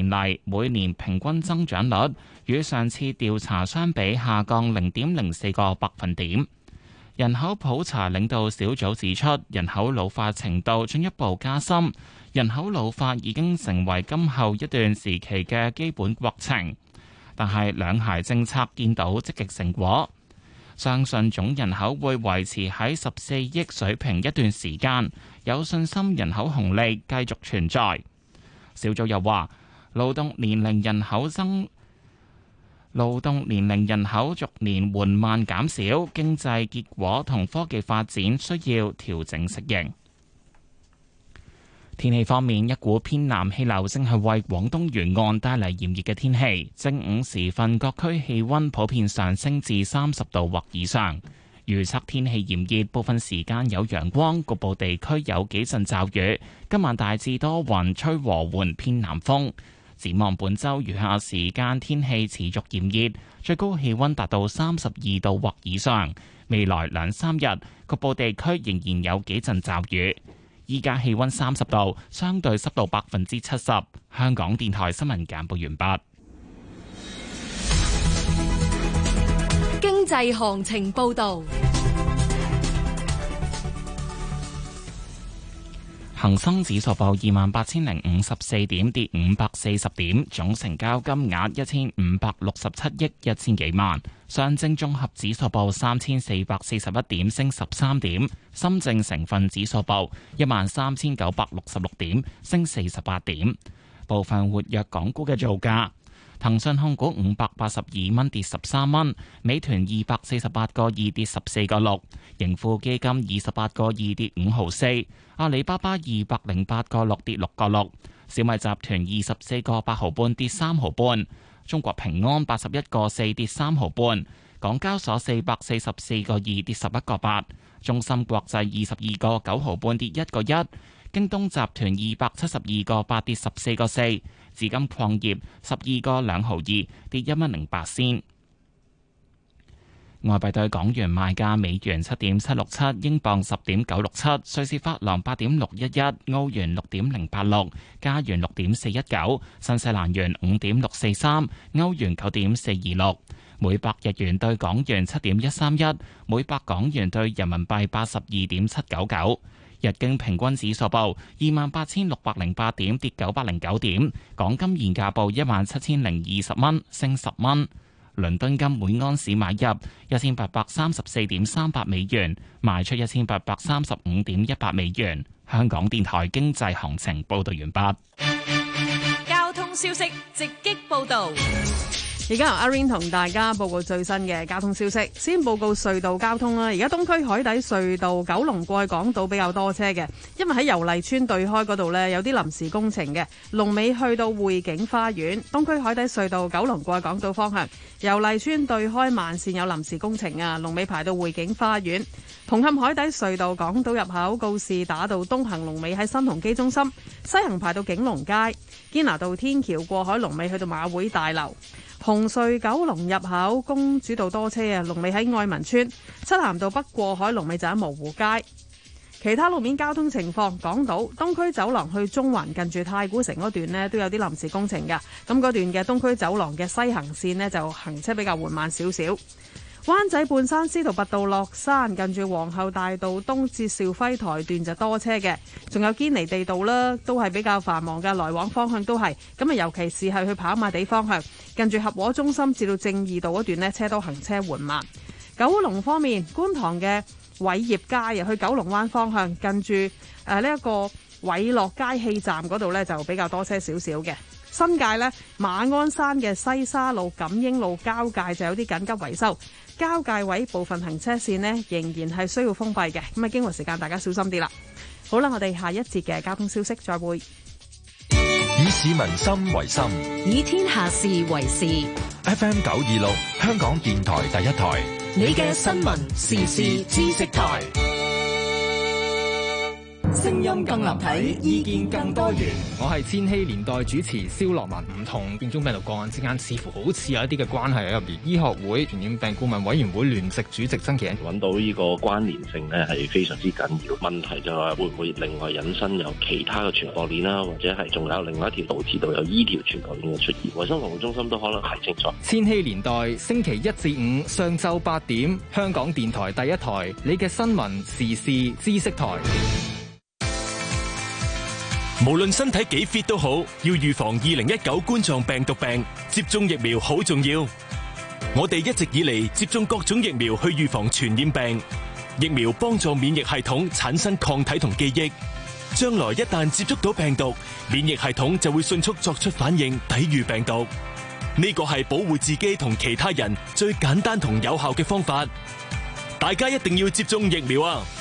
嚟，每年平均增長率與上次調查相比下降0.04個百分點。人口普查領導小組指出，人口老化程度進一步加深，人口老化已經成為今後一段時期嘅基本國情。但係兩孩政策見到積極成果，相信總人口會維持喺14億水平一段時間，有信心人口紅利繼續存在。小組又話，勞動年齡人口逐年緩慢減少，經濟結果同科技發展需要調整適應。天氣方面，一股偏南氣流正係為廣東沿岸帶嚟炎熱嘅天氣。正午時分，各區氣溫普遍上升至30度或以上。預測天氣炎熱，部分時間有陽光，局部地區有幾陣驟雨。今晚大致多雲，吹和緩偏南風。展望本週餘下時間，天氣持續炎熱，最高氣溫達到32度或以上。未來2-3日，局部地區仍然有幾陣驟雨。依家氣溫30度，相對濕度70%。香港電台新聞簡報完畢。 經濟行情報道。 恒生指數報28,054點，跌540點，總成交金額1567億1000幾萬。上證綜合指數報3441點，升13點。深證成分指數報13966點，升48點。部分活躍港股嘅造價：騰訊控股582蚊，跌13蚊；美團248個2，跌14個6；盈富基金28個2，跌5毫4；阿里巴巴208個6，跌6個6；小米集團24個8毫半，跌3毫半；中國平安81個4，跌3毫半；港交所444個2，跌11個8；中芯國際22個9毫半，跌1個1；京東集團272個8，跌14個4；紫金礦業12個2毫2，跌1蚊08仙。外幣對港元賣價：美元7.767，英鎊10.967，瑞士法郎8.611，歐元6.086，加元6.419，新西蘭元5.643，歐元9.426。每百日元對港元7.131，每百港元對人民幣82.799。日經平均指數報28,608點，跌909點。港金現價報17,020蚊，升10蚊。倫敦金每盎司買入1834.38美元，賣出1835.18美元。香港電台經濟行情報道完畢。 交通消息直擊報道。 而家由阿 Rain 同大家報告最新嘅交通消息。先報告隧道交通啦。而家東區海底隧道九龍過去港島比較多車嘅，因為喺油麗邨對開嗰度呢，有啲臨時工程嘅，龍尾去到匯景花園。東區海底隧道九龍過去港島方向，油麗邨對開慢線有臨時工程啊，龍尾排到匯景花園。紅磡海底隧道港島入口告士打道東行龍尾喺新鴻基中心，西行排到景隆街。堅拿道天橋過海龍尾去到馬會大樓。紅隧九龍入口公主道多車啊，龍尾喺愛民村。漆咸道北過海龍尾就喺蕪湖街。其他路面交通情況，港島東區走廊去中環近住太古城嗰段呢都有啲臨時工程㗎，咁嗰段嘅東區走廊嘅西行線呢就行車比較緩慢少少。灣仔半山司徒拔道落山近住皇后大道東至兆輝台段就多車嘅，仲有堅尼地道啦，都係比較繁忙嘅，來往方向都係咁啊，尤其是係去跑馬地方向近住合和中心至到正義道嗰段呢，車都行車緩慢。九龍方面，觀塘嘅偉業街去九龍灣方向近住呢一個偉樂街氣站嗰度呢，就比較多車少少嘅。新界呢，馬鞍山嘅西沙路錦英路交界就有啲緊急維修，交界位部分行車線呢仍然係需要封閉嘅，咁啊經過時間大家小心啲啦。好啦，我哋下一節嘅交通消息再會。 以市民心為心， 以天下事為事。 FM 926香港電台第一台， 你嘅新聞時事知識台。 聲音更立體，意見更多元。 我係千禧年代主持蕭樂文。唔同變種病毒個案之間，似乎好似有一啲嘅關係喺入邊。醫學會傳染病顧問委員會聯席主席曾祈殷揾到呢個關聯性咧係非常之緊要。問題就係會唔會另外引申有其他嘅傳播鏈啦，或者係仲有另外一條導致到有依條傳播鏈嘅出現。衛生防護中心都可能係清楚。 千禧年代星期一至五上晝8點，香港電台第一台，你嘅新聞時事知識台。 無論身體幾 fit 都好，要預防2019冠狀病毒病，接種疫苗好重要。我哋一直以嚟接種各種疫苗去預防傳染病，疫苗幫助免疫系統產生抗體同記憶，將來一旦接觸到病毒，免疫系統就會迅速作出反應，抵禦病毒。呢個係保護自己同其他人最簡單同有效嘅方法，大家一定要接種疫苗啊！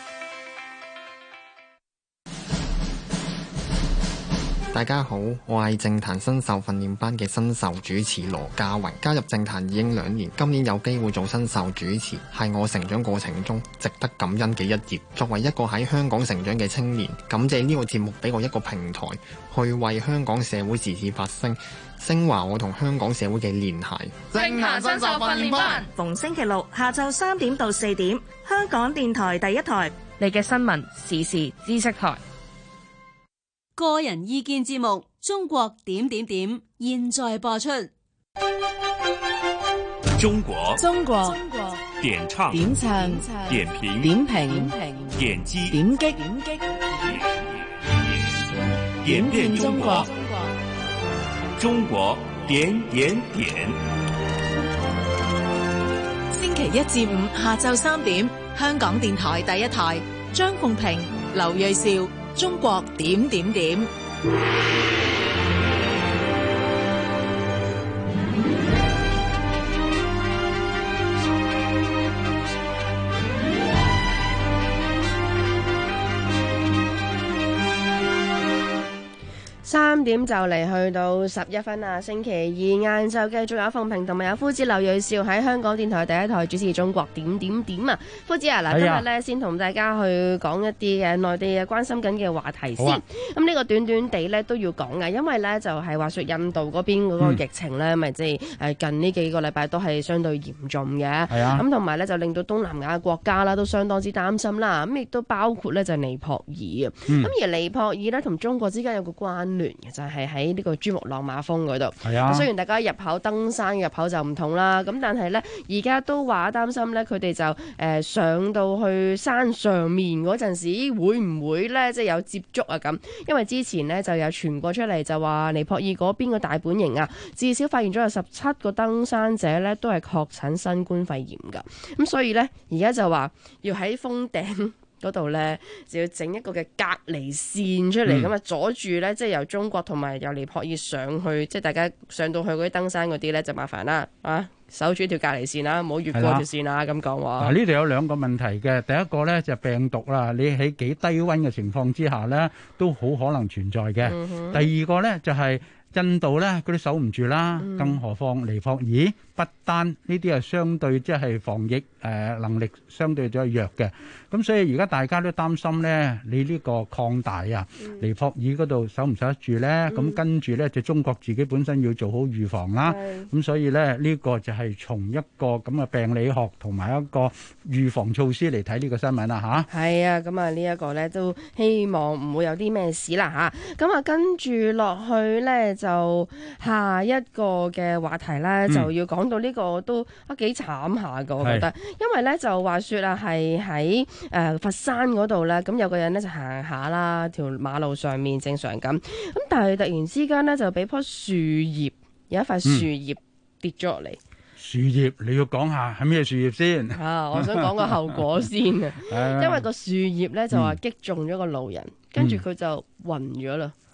大家好，我係政壇新秀訓練班嘅新秀主持羅家榮，加入政壇已經2年，今年有機會做新秀主持，係我成長過程中值得感恩嘅一頁。作為一個喺香港成長嘅青年，感謝呢個節目俾我一個平台，去為香港社會時事發聲，升華我同香港社會嘅聯繫。 政壇新秀訓練班， 逢星期六下晝3點到4點，香港電台第一台， 你嘅新聞時事知識台。 個人意見節目《中國點點點》現在播出。 中國點唱點評點擊演變中國，中國點點點。 星期一至五下晝3點，香港電台第一台，張鳳平、劉銳紹。中國點點點。 3點就嚟去到11分啦！星期二晏晝繼續有鳳平同埋有夫子劉銳紹喺香港電台第一台主持《中國點點點》啊！夫子啊，嗱，今日咧先同大家去講一啲嘅內地嘅關心緊嘅話題先。咁呢個短短地咧都要講嘅，因為咧就係話說印度嗰邊嗰個疫情咧，咪即係近呢幾個禮拜都係相對嚴重嘅。咁同埋咧就令到東南亞國家啦都相當之擔心啦。咁亦都包括咧就係尼泊爾啊。咁而尼泊爾咧同中國之間有個關聯嘅，就係喺呢個珠穆朗瑪峰嗰度。雖然大家入口登山入口就唔同啦，咁但係咧而家都話擔心咧，佢哋就上到去山上面嗰陣時，會唔會咧即係有接觸啊咁？因為之前咧就有傳過出嚟，就話尼泊爾嗰邊個大本營啊，至少發現咗有17個登山者咧都係確診新冠肺炎㗎。咁所以咧而家就話要喺峰頂嗰度咧就要整一個嘅隔離線出嚟，咁啊阻住咧即係由中國同埋由尼泊爾上去，即係大家上到去嗰啲登山嗰啲咧就麻煩啦啊！守住條隔離線啦，唔好越過條線啦。咁講話。 呢度有兩個問題嘅，第一個咧就係病毒啦，你喺幾低溫嘅情況之下咧，都好可能存在嘅。第二個咧就係印度咧，佢都守唔住啦，更何況尼泊爾、不丹呢啲係相對即係防疫能力相對咗弱嘅。咁所以而家大家都擔心咧，你呢個擴大啊，尼泊爾嗰度守唔守得住咧？咁跟住咧就中國自己本身要做好預防啦。咁所以咧呢個就係從一個咁嘅病理學同埋一個預防措施嚟睇呢個新聞啦嚇。係啊，咁啊呢一個咧都希望唔會有啲咩事啦嚇。咁啊跟住落去咧就下一個嘅話題咧就要講到呢個都幾慘下㗎，我覺得，因為咧就話説啊係喺佛山嗰度咧，咁有個人咧就行下啦，條馬路上面正常咁，但係突然之間咧就俾棵樹葉有一塊樹葉跌咗落嚟。樹葉你要講下係咩樹葉先？我想講個後果先啊，因為個樹葉咧就話擊中咗個路人，跟住佢就暈咗啦。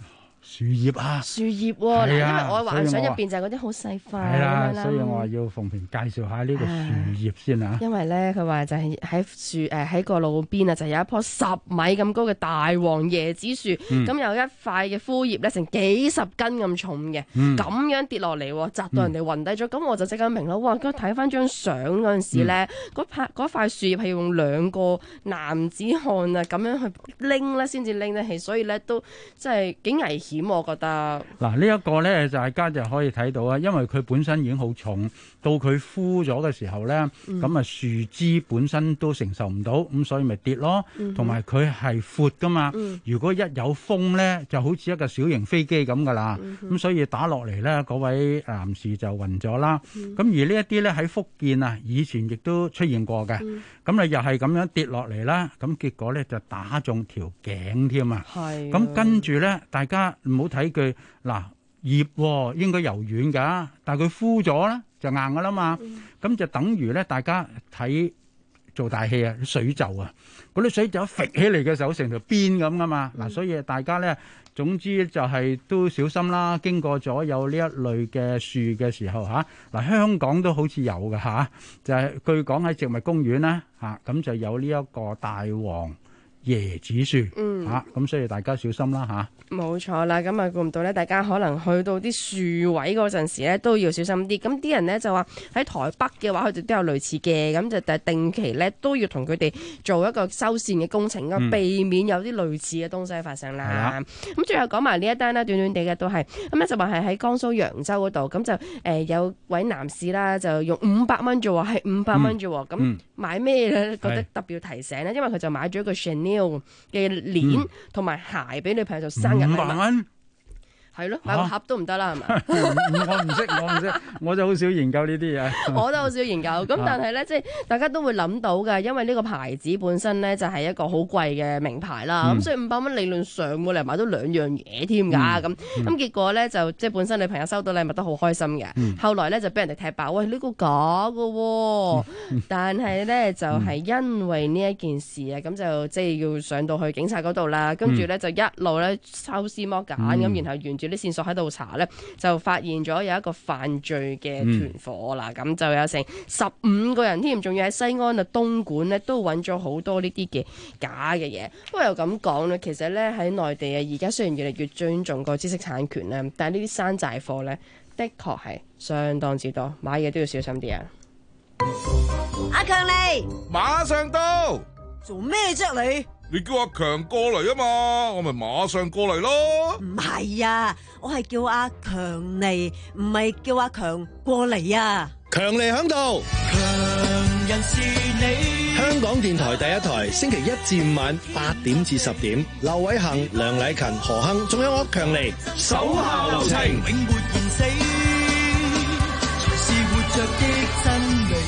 樹葉啊， 樹葉喎，因為我幻想入邊就係嗰啲好細塊咁樣啦。 所以我話要鳳萍介紹下呢個樹葉先啊。 因為咧，佢話就係喺個路邊啊，就有一棵10米咁高嘅大黃椰子樹，咁有一塊嘅枯葉咧，成幾十斤咁重嘅，咁樣跌落嚟，砸到人哋暈低咗。咁我就即刻明啦，哇！睇翻張相嗰陣時咧，嗰塊樹葉係用2個男子漢啊咁樣去拎咧，先至拎得起，所以咧都真係幾危險。我覺得嗱，呢一個咧，大家就可以睇到啊，因為佢本身已經好重，到佢枯咗嘅時候咧，咁啊樹枝本身都承受唔到，咁所以咪跌咯。同埋佢係闊噶嘛，如果一有風咧，就好似一個小型飛機咁噶啦。咁所以打落嚟咧，嗰位男士就暈咗啦。咁而呢一啲咧喺福建啊，以前亦都出現過嘅。咁啊又係咁樣跌落嚟啦，咁結果咧就打中條頸添啊。咁跟住咧，大家唔好睇佢嗱葉應該柔軟㗎，但係佢枯咗咧就硬㗎啦嘛。咁就等於咧，大家睇做大戲啊，水袖啊，嗰啲水袖揈起嚟嘅時候成條鞭咁㗎嘛。嗱，所以大家咧，總之就係都小心啦。經過咗有呢一類嘅樹嘅時候嚇，嗱香港都好似有㗎嚇，就係據講喺植物公園咧嚇，咁就有呢一個大黃椰子樹嚇，咁所以大家小心啦嚇。 冇錯啦，咁啊估唔到咧，大家可能去到啲樹位嗰陣時咧，都要小心啲。咁啲人咧就話喺台北嘅話，佢哋都有類似嘅，咁就定期咧都要同佢哋做一個修繕嘅工程，避免有啲類似嘅東西發生啦。咁最後講埋呢一單啦，短短地嘅都係咁咧，就話係喺江蘇揚州嗰度，咁就有位男士啦，就用500蚊啫喎，係500蚊啫喎。咁買咩咧？覺得特別要提醒咧，因為佢就買咗一個 Chanel 嘅鏈同埋鞋俾女朋友做生日禮物。 500蚊？ 係咯，買個盒都唔得啦，係咪？ 我唔識，我就好少研究呢啲嘢。 我都好少研究，咁但係咧，即係大家都會諗到㗎，因為呢個牌子本身咧就係一個好貴嘅名牌啦，咁所以500蚊理論上冇嚟買到2樣嘢添㗎，咁結果咧就即係本身女朋友收到禮物都好開心嘅，後來咧就俾人哋踢爆，喂呢個假㗎喎，但係咧就係因為呢一件事啊，咁就即係要上到去警察嗰度啦，跟住咧就一路咧抽絲剝繭咁，然後沿住啲線索喺度查咧，就發現咗有一個犯罪嘅團伙啦，咁就有成15個人添，仲要喺西安啊、東莞咧都揾咗好多呢啲嘅假嘅嘢。不過又咁講咧，其實咧喺內地啊，而家雖然越嚟越尊重個知識產權咧，但係呢啲山寨貨咧，的確係相當之多，買嘢都要小心啲啊！ 阿強嚟， 馬上到， 做咩啫你？ 你叫阿強過嚟啊嘛，我咪馬上過嚟咯。 唔係啊，我係叫阿強嚟，唔係叫阿強過嚟啊。 強嚟響度，強人是你。香港電台第一台，星期1至5晚8點至10點，劉偉恒、梁禮勤、何亨，仲有我強嚟， 手下留情， 永沒言死，才是活着的真理。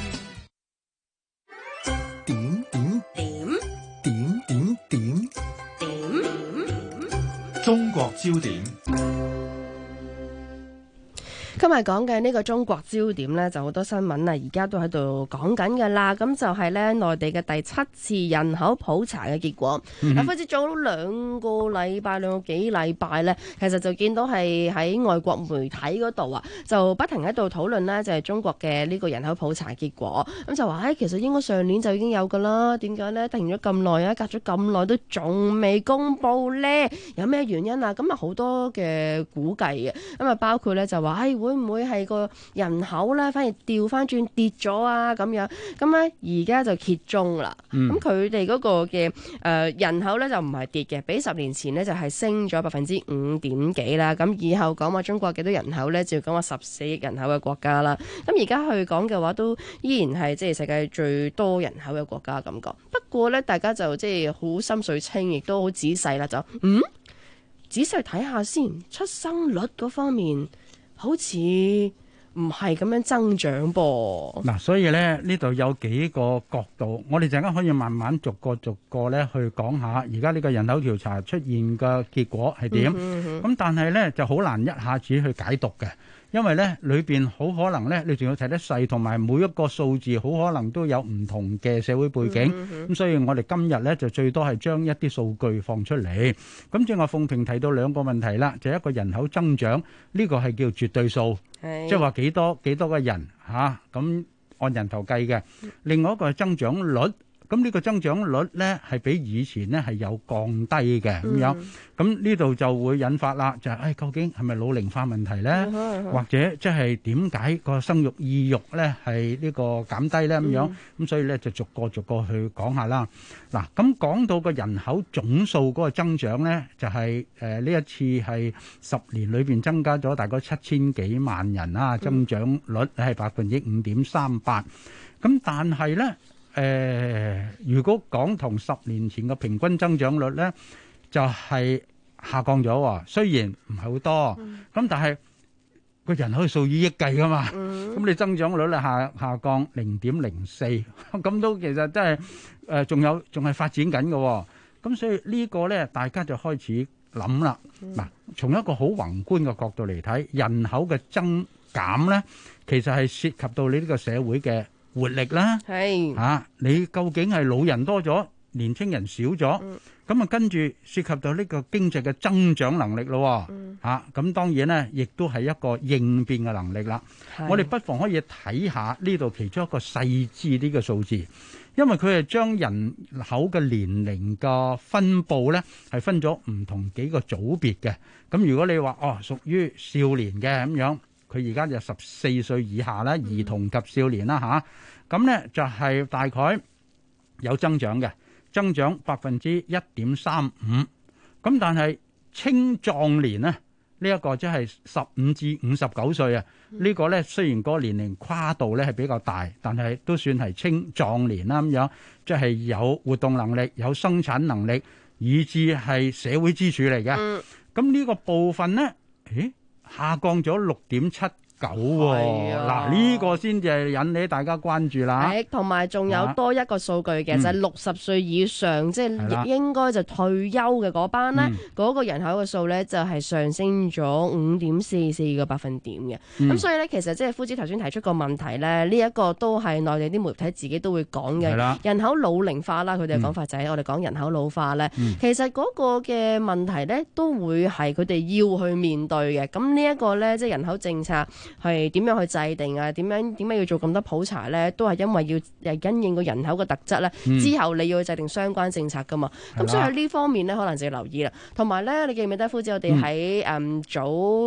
中國焦點。 今日講嘅呢個中國焦點呢，就好多新聞啊，而家都喺度講緊㗎啦。咁就係呢內地嘅第7次人口普查嘅結果。開始做咗2個幾禮拜呢，其實就見到係喺外國媒體嗰度啊，就不停喺度討論呢，就係中國嘅呢個人口普查結果。咁就話其實應該上年就已經有㗎啦，點解呢？停咗咁耐啊，隔咗咁耐都仲未公佈呢？有咩原因啊？咁啊好多嘅估計嘅，咁啊包括呢就話會唔會係個人口咧，反而調翻轉跌咗啊？咁樣咁咧，而家就揭盅啦。咁佢哋嗰個嘅人口咧就唔係跌嘅，比10年前呢就係升咗5.5%幾啦。咁以後講話中國幾多人口咧，就要講話14億人口嘅國家啦。咁而家去講嘅話，都依然係即係世界最多人口嘅國家咁講。不過咧，大家就即係好心水清，亦都好仔細啦，就仔細睇下先，出生率嗰方面。好似唔係咁樣增長噃。 嗱，所以咧呢度有幾個角度，我哋陣間可以慢慢逐個咧去講下，而家呢個人口調查出現嘅結果係點。咁但係咧就好難一下子去解讀嘅，因為咧裏邊好可能咧你仲要睇得細，同埋每一個數字好可能都有唔同嘅社會背景。咁所以我哋今日咧就最多係將一啲數據放出嚟。咁正話鳳萍提到兩個問題啦，就一個人口增長，呢個係叫絕對數，即係話幾多個人嚇，咁按人頭計嘅。另外一個係增長率，咁呢個增長率咧係比以前咧係有降低嘅咁樣。咁呢度就會引發啦，就係究竟係咪老齡化問題咧？或者即係點解個生育意欲咧係呢個減低咧咁樣？咁所以咧就逐個去講下啦。嗱，咁講到個人口總數嗰個增長咧，就係呢一次係10年裏邊增加咗大概7000幾萬人啦，增長率係5.38%。咁但係咧，如果講同10年前嘅平均增長率咧，就係下降咗喎。雖然唔係好多，咁但係個人口數以億計噶嘛，咁你增長率咧下降0.04，咁都其實真係仲係發展緊嘅。咁所以呢個咧，大家就開始諗啦。嗱，從一個好宏觀嘅角度嚟睇，人口嘅增減咧，其實係涉及到你呢個社會嘅活力啦，你究竟係老人多咗，年青人少咗，咁啊跟住涉及到呢個經濟嘅增長能力咯，咁當然咧，亦都係一個應變嘅能力啦。我哋不妨可以睇下呢度其中一個細緻啲嘅數字，因為佢係將人口嘅年齡嘅分佈咧係分咗唔同幾個組別嘅。咁如果你話屬於少年嘅咁樣，佢而家就14歲以下啦，兒童及少年啦嚇，咁咧就係大概有增長嘅，增長1.35%。咁但係青壯年咧，呢一個即係15至59歲啊，呢個咧雖然個年齡跨度咧係比較大，但係都算係青壯年啦咁樣，即係有活動能力、有生產能力，以至係社會支柱嚟嘅。咁呢個部分咧，下降咗6.79喎，嗱呢個先至係引起大家關注啦。 同埋仲有多一個數據嘅，就係60歲以上，即係應該就退休嘅嗰班咧，嗰個人口嘅數咧就係上升咗5.44個百分點嘅。咁所以咧，其實即係夫子頭先提出個問題咧，呢一個都係內地啲媒體自己都會講嘅。人口老齡化啦，佢哋嘅講法就係我哋講人口老化咧，其實嗰個嘅問題咧都會係佢哋要去面對嘅。咁呢一個咧，即係人口政策係點樣去制定啊？點解要做咁多普查咧？都係因為要因應個人口嘅特質咧，之後你要去制定相關政策噶嘛。咁所以喺呢方面咧，可能就要留意啦。同埋咧，你記唔記得夫子我哋喺早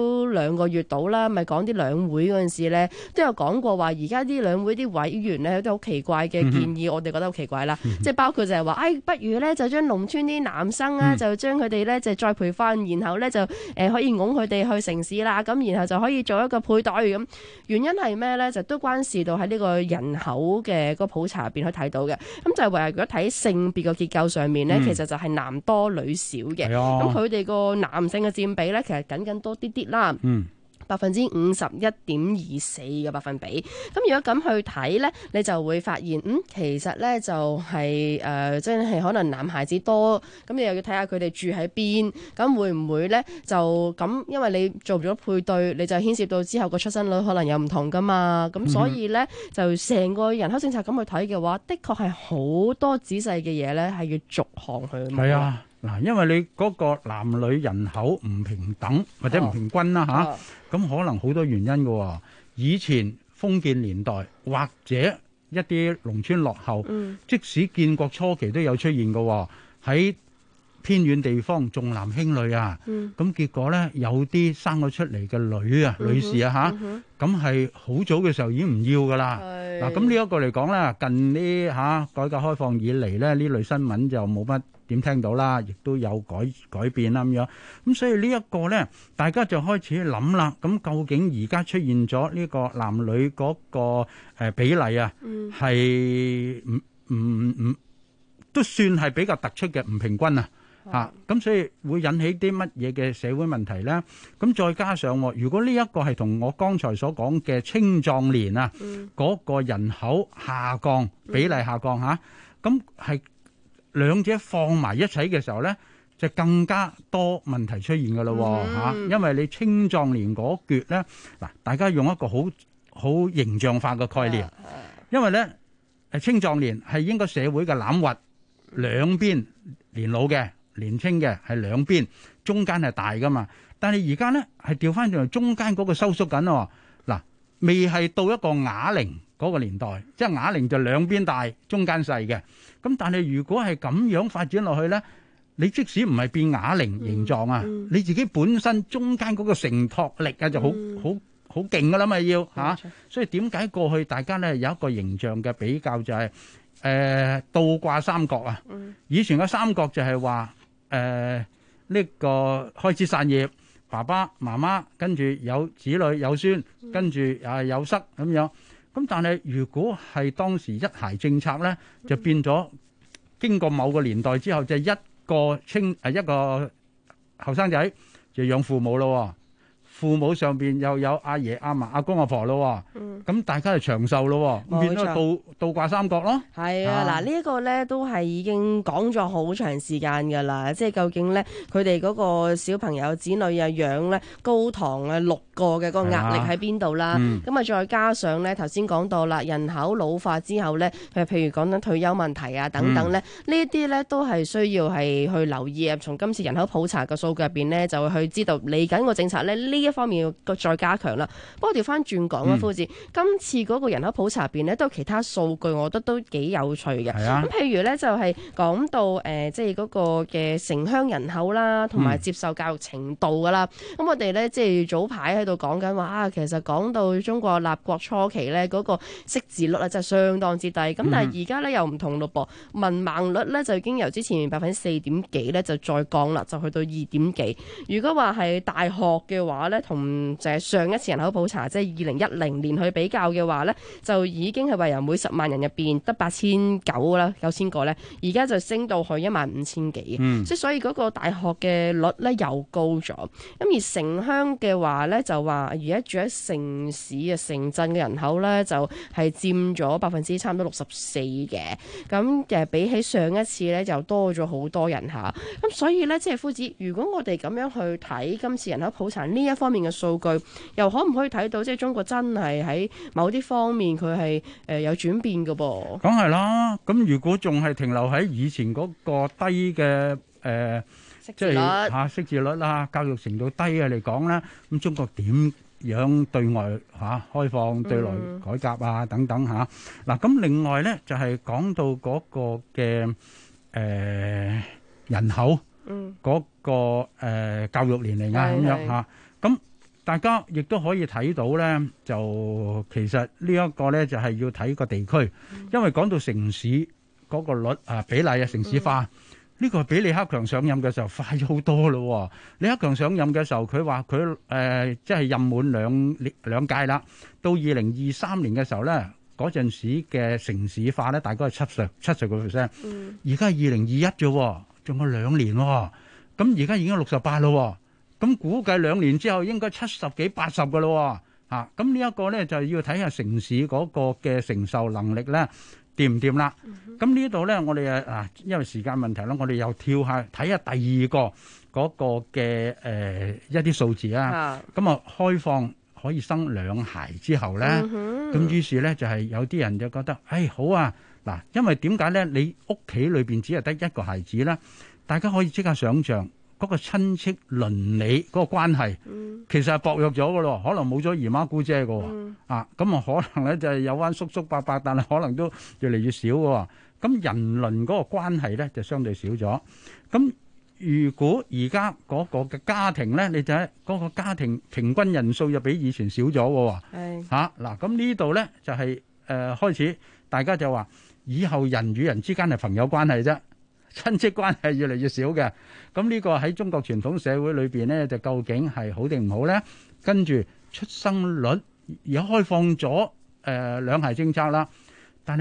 2個月度啦，咪講啲兩會嗰陣時咧，都有講過話，而家啲兩會啲委員咧，有啲好奇怪嘅建議，我哋覺得好奇怪啦。即係包括就係話，不如咧就將農村啲男生啊，就將佢哋咧就再培訓，然後咧就可以拱佢哋去城市啦，咁然後就可以做一個配對咁。原因係咩咧？就都關事到喺呢個人口嘅個普查入邊可以睇到嘅。咁就係話，如果睇性別個結構上面咧，其實就係男多女少嘅。咁佢哋個男性嘅佔比咧，其實僅多啲啦。51.24嘅百分比。咁如果咁去睇咧，你就會發現，其實咧就係真係可能男孩子多，咁你又要睇下佢哋住喺邊，咁會唔會咧就咁？因為你做咗配對，你就牽涉到之後個出生率可能有唔同噶嘛，咁所以咧就成個人口政策咁去睇嘅話，的確係好多仔細嘅嘢咧，係要逐項去。 係啊。嗱，因為你嗰個男女人口唔平等或者唔平均啦嚇，咁可能好多原因嘅。以前封建年代或者一啲農村落後，即使建國初期都有出現嘅，喺偏遠地方重男輕女啊，咁結果咧有啲生咗出嚟嘅女士啊嚇，咁係好早嘅時候已經唔要噶啦。嗱，咁呢一個嚟講咧，近呢改革開放以嚟咧，呢類新聞就冇乜點聽到啦，亦都有改變啦咁樣。咁所以呢一個咧，大家就開始諗啦。咁究竟而家出現咗呢個男女嗰個比例啊，係都算係比較突出嘅唔平均啊。 咁所以會引起啲乜嘢嘅社會問題咧？咁再加上如果呢一個係同我剛才所講嘅青壯年啊，嗰個人口下降比例下降嚇，咁係兩者放埋一齊嘅時候咧，就更加多問題出現㗎咯嚇，因為你青壯年嗰橛咧，嗱，大家用一個好形象化嘅概念，因為咧青壯年係應該社會嘅攬核，兩邊年老嘅、年青嘅係兩邊，中間係大㗎嘛。但係而家咧係調翻轉嚟，中間嗰個收縮緊喎。嗱，未係到一個啞鈴嗰個年代，即係啞鈴就兩邊大，中間細嘅。咁但係如果係咁樣發展落去咧，你即使唔係變啞鈴形狀啊，你自己本身中間嗰個承托力啊就好勁㗎啦嘛，要嚇。所以點解過去大家咧有一個形象嘅比較就係倒掛三角啊？以前嘅三角就係話呢個開枝散葉，爸爸媽媽跟住有子女有孫，跟住有室咁樣。咁但係如果係當時一孩政策咧，就變咗經過某個年代之後，就一個後生仔就養父母咯。父母上邊又有阿爺阿嫲阿公阿婆咯，咁大家就長壽咯，變咗倒掛三角咯。 係啊，嗱呢一個咧都係已經講咗好長時間㗎啦，即係究竟咧佢哋嗰個小朋友子女啊養咧高堂啊6個嘅嗰個壓力喺邊度啦？咁啊再加上咧頭先講到啦，人口老化之後咧，譬如講緊退休問題啊等等咧，呢一啲咧都係需要係去留意啊。從今次人口普查嘅數據入邊咧，就會去知道嚟緊個政策咧呢一方面要再加強啦。不過調翻轉講啊，夫子，今次嗰個人口普查入邊咧都有其他數據，我覺得都幾有趣嘅。咁譬如咧就係講到即係嗰個嘅城鄉人口啦，同埋接受教育程度噶啦。咁我哋咧即係早排喺度講緊話其實講到中國立國初期咧嗰個識字率啊真係相當之低。咁但係而家咧又唔同咯噃，文盲率咧就已經由之前4%幾咧就再降啦，就去到2點幾。如果話係大學嘅話咧，同就係上一次人口普查，即係2010年去比較嘅話咧，就已經係話由每10萬人入邊得8,900啦，9,000個咧，而家就升到去15,000幾。即係所以嗰個大學嘅率咧又高咗。咁而城鄉嘅話咧，就話而家住喺城市啊、城鎮嘅人口咧，就係佔咗差唔多64%嘅。咁比起上一次咧，就多咗好多人下。咁所以咧，即係夫子，如果我哋咁樣去睇今次人口普查呢一方面嘅數據，又可唔可以睇到即係中國真係喺某啲方面佢係有轉變嘅噃？ 梗係啦，咁如果仲係停留喺以前嗰個低嘅即係識字率啦、教育程度低嘅嚟講咧，咁中國點樣對外開放、對內改革啊等等嚇？嗱，咁另外咧就係講到嗰個嘅人口嗰個教育年齡啊咁樣嚇，咁大家亦都可以睇到咧，就其實呢一個咧就係要睇個地區，因為講到城市嗰個率比例啊城市化。呢個比李克強上任嘅時候快咗好多咯。李克強上任嘅時候，佢話佢即係任滿兩屆啦。到2023年嘅時候咧，嗰陣時嘅城市化咧，大概係70%。而家係2021啫，仲有2年喎。咁而家已經68咯。咁估計2年之後應該70幾80嘅咯。咁呢一個咧就要睇下城市嗰個嘅承受能力咧。掂唔掂啦？咁呢度咧，我哋因為時間問題啦，我哋又跳下睇下第二個嗰個嘅一啲數字啊。咁啊，開放可以生2孩之後咧，咁於是咧就係有啲人就覺得，好啊，嗱，因為點解咧？你屋企裏邊只係得一個孩子咧，大家可以即刻想像嗰個親戚鄰里嗰個關係，其實係薄弱咗嘅咯，可能冇咗姨媽姑姐嘅喎，咁啊可能咧就係有翻叔叔伯伯，但係可能都越嚟越少嘅喎。咁人倫嗰個關係咧就相對少咗。咁如果而家嗰個嘅家庭咧，你就係嗰個家庭平均人數就比以前少咗嘅喎。嗱，咁呢度咧就係開始大家就話，以後人與人之間係朋友關係啫。親戚關係越嚟越少嘅，咁呢個喺中國傳統社會裏邊咧，就究竟係好定唔好咧？跟住出生率而家開放咗2孩政策啦，但係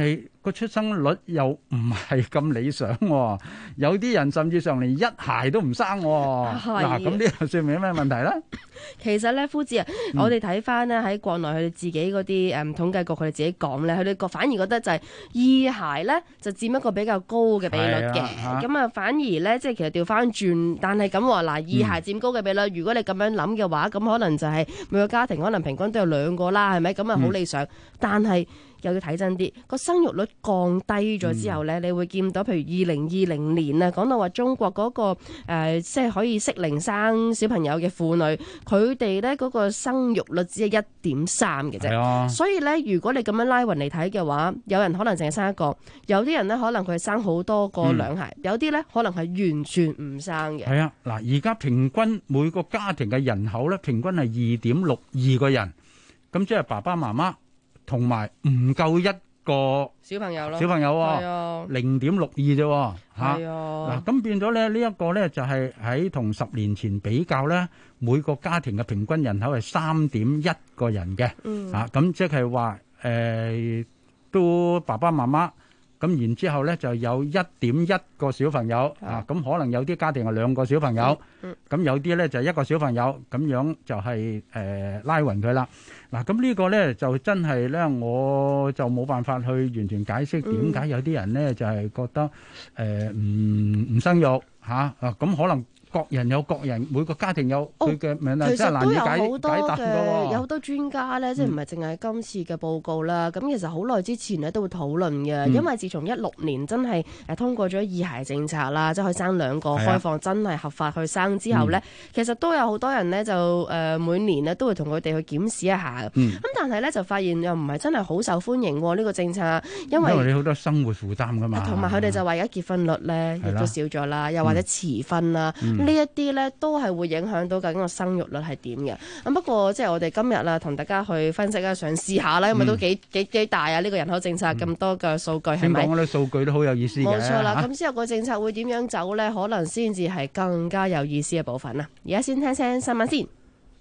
個出生率又唔係咁理想喎，有啲人甚至上連一孩都唔生喎。嗱，咁呢個說明咩問題咧？ 其實咧，夫子啊，我哋睇翻咧喺國內佢哋自己嗰啲統計局佢哋自己講咧，佢哋反而覺得就係二孩咧就佔一個比較高嘅比率嘅。咁啊，反而咧即係其實調翻轉，但係咁話嗱，二孩佔高嘅比率，如果你咁樣諗嘅話，咁可能就係每個家庭可能平均都有2個啦，係咪？咁啊好理想，但係又要睇真啲，個生育率降低咗之後咧，你會見到譬如2020年啊，講到話中國嗰個即係可以適齡生小朋友嘅婦女，佢哋咧嗰個生育率只係1.3嘅啫。所以咧，如果你咁樣拉勻嚟睇嘅話，有人可能淨係生一個，有啲人咧可能佢係生好多個兩孩，有啲咧可能係完全唔生嘅。 係啊，嗱，而家平均每個家庭嘅人口咧，平均係2.62個人，咁即係爸爸媽媽同埋唔夠一個小朋友咯， 小朋友喎，0.62啫嚇。嗱，咁變咗咧，呢一個咧就係喺同10年前比較咧，每個家庭嘅平均人口係3.1個人嘅。咁即係話都爸爸媽媽。咁然之後咧就有1.1個小朋友咁可能有啲家庭係2個小朋友，咁有啲咧就1個小朋友，咁樣就係拉勻佢啦。嗱，咁呢個咧就真係咧，我就冇辦法去完全解釋點解有啲人咧就係覺得唔生育咁可能。各人有各人，每個家庭有佢嘅命題，真係難以解答嘅。 有好多專家咧，即係唔係淨係今次嘅報告啦。咁其實好耐之前咧都會討論嘅，因為自從16年真係通過咗二孩政策啦，即係可以生2個，開放真係合法去生之後咧，其實都有好多人咧就每年咧都會同佢哋去檢視一下。咁但係咧就發現又唔係真係好受歡迎呢個政策，因為你好多生活負擔㗎嘛。 同埋佢哋就話而家結婚率咧亦都少咗啦，又或者遲婚啦。呢一啲咧都係會影響到究竟個生育率係點嘅。咁不過即係我哋今日啦，同大家去分析啊，嘗試下啦，因為都幾大啊！呢個人口政策咁多嘅數據係咪？ 先講嗰啲數據都好有意思嘅。 冇錯啦，咁之後個政策會點樣走咧？可能先至係更加有意思嘅部分啦。而家先聽聲新聞先。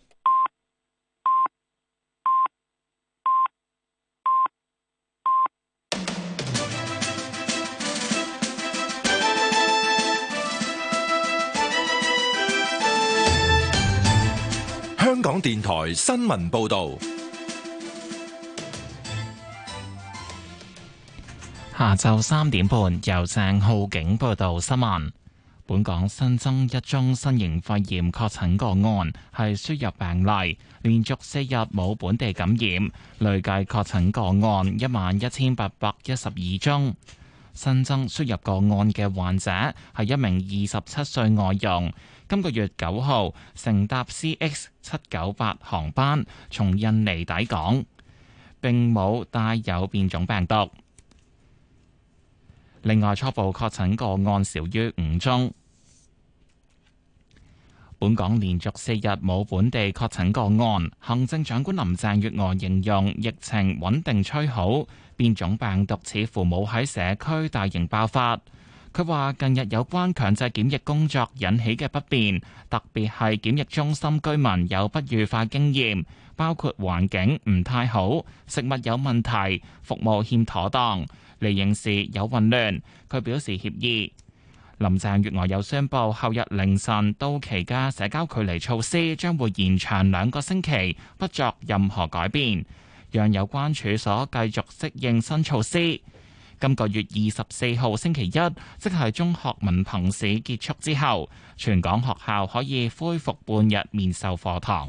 香港電台新聞報道， 下晝3點半由鄭浩景報道新聞。本港新增1宗新型肺炎確診個案，係輸入病例，連續4日冇本地感染，累計確診個案11,812宗。新增輸入個案嘅患者係一名27歲外傭，今個月9號乘搭 CX798 航班從印尼抵港，並冇帶有變種病毒。另外，初步確診個案少於5宗。本港連續4日冇本地確診個案，行政長官林鄭月娥形容疫情穩定趨好，變種病毒似乎冇喺社區大型爆發。佢話近日有關強制檢疫工作引起嘅不便，特別係檢疫中心居民有不愉快經驗，包括環境唔太好、食物有問題、服務欠妥當、離營時有混亂。佢表示歉意。林鄭月娥又宣布，後日凌晨到期嘅社交距離措施將會延長2個星期，不作任何改變，讓有關處所繼續適應新措施。今個月24號星期一，即係中學文憑試結束之後，全港學校可以恢復半日面授課堂。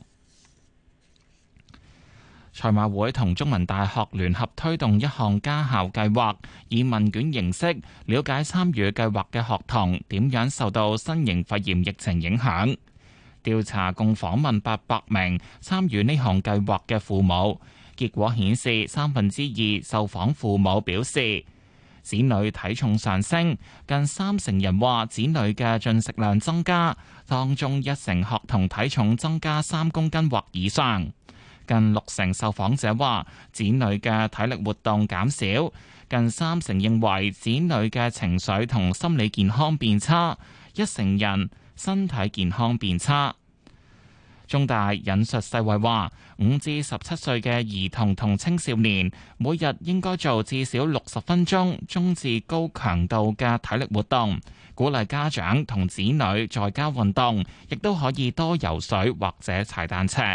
賽馬會同中文大學聯合推動一項家校計劃，以問卷形式了解參與計劃嘅學童點樣受到新型肺炎疫情影響。調查共訪問800名參與呢項計劃嘅父母，結果顯示2/3受訪父母表示子女體重上升，近30%人話子女嘅進食量增加，當中1成學童體重增加3公斤或以上。近60%受訪者話子女嘅體力活動減少，近30%認為子女嘅情緒同心理健康變差，1成人身體健康變差。 中大引述世衛話，5至17歲嘅兒童同青少年每日應該做至少60分鐘中至高強度嘅體力活動，鼓勵家長同子女在家運動，亦都可以多游水或者踩單車。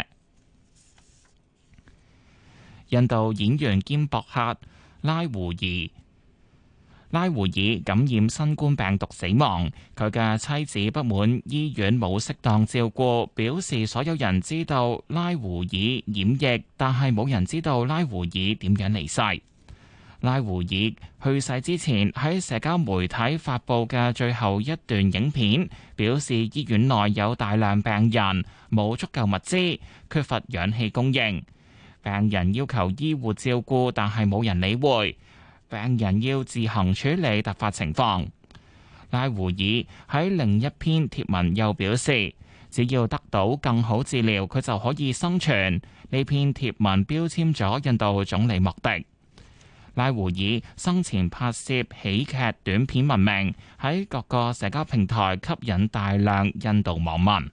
印度演員兼博客拉胡爾感染新冠病毒死亡，佢嘅妻子不滿醫院冇適當照顧，表示所有人知道拉胡爾染疫，但係冇人知道拉胡爾點樣離世。拉胡爾去世之前喺社交媒體發布嘅最後一段影片，表示醫院內有大量病人，冇足夠物資，缺乏氧氣供應，病人要求醫護照顧，但係冇人理會。病人要自行處理突發情況。拉胡爾喺另一篇貼文又表示，只要得到更好治療，佢就可以生存。呢篇貼文標籤咗印度總理莫迪。拉胡爾生前拍攝喜劇短片聞名，喺各個社交平台吸引大量印度網民。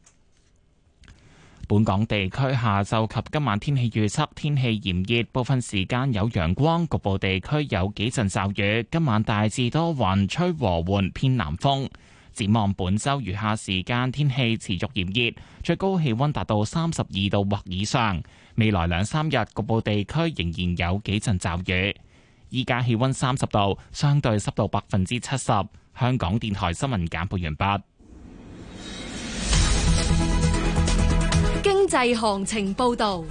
本港地區下晝及今晚天氣預測，天氣炎熱，部分時間有陽光，局部地區有幾陣驟雨。今晚大致多雲，吹和緩偏南風。展望本週餘下時間，天氣持續炎熱，最高氣溫達到32度或以上。未來2-3日，局部地區仍然有幾陣驟雨。依家氣溫30度，相對濕度70%。香港電台新聞簡報完畢。 經濟行情報導，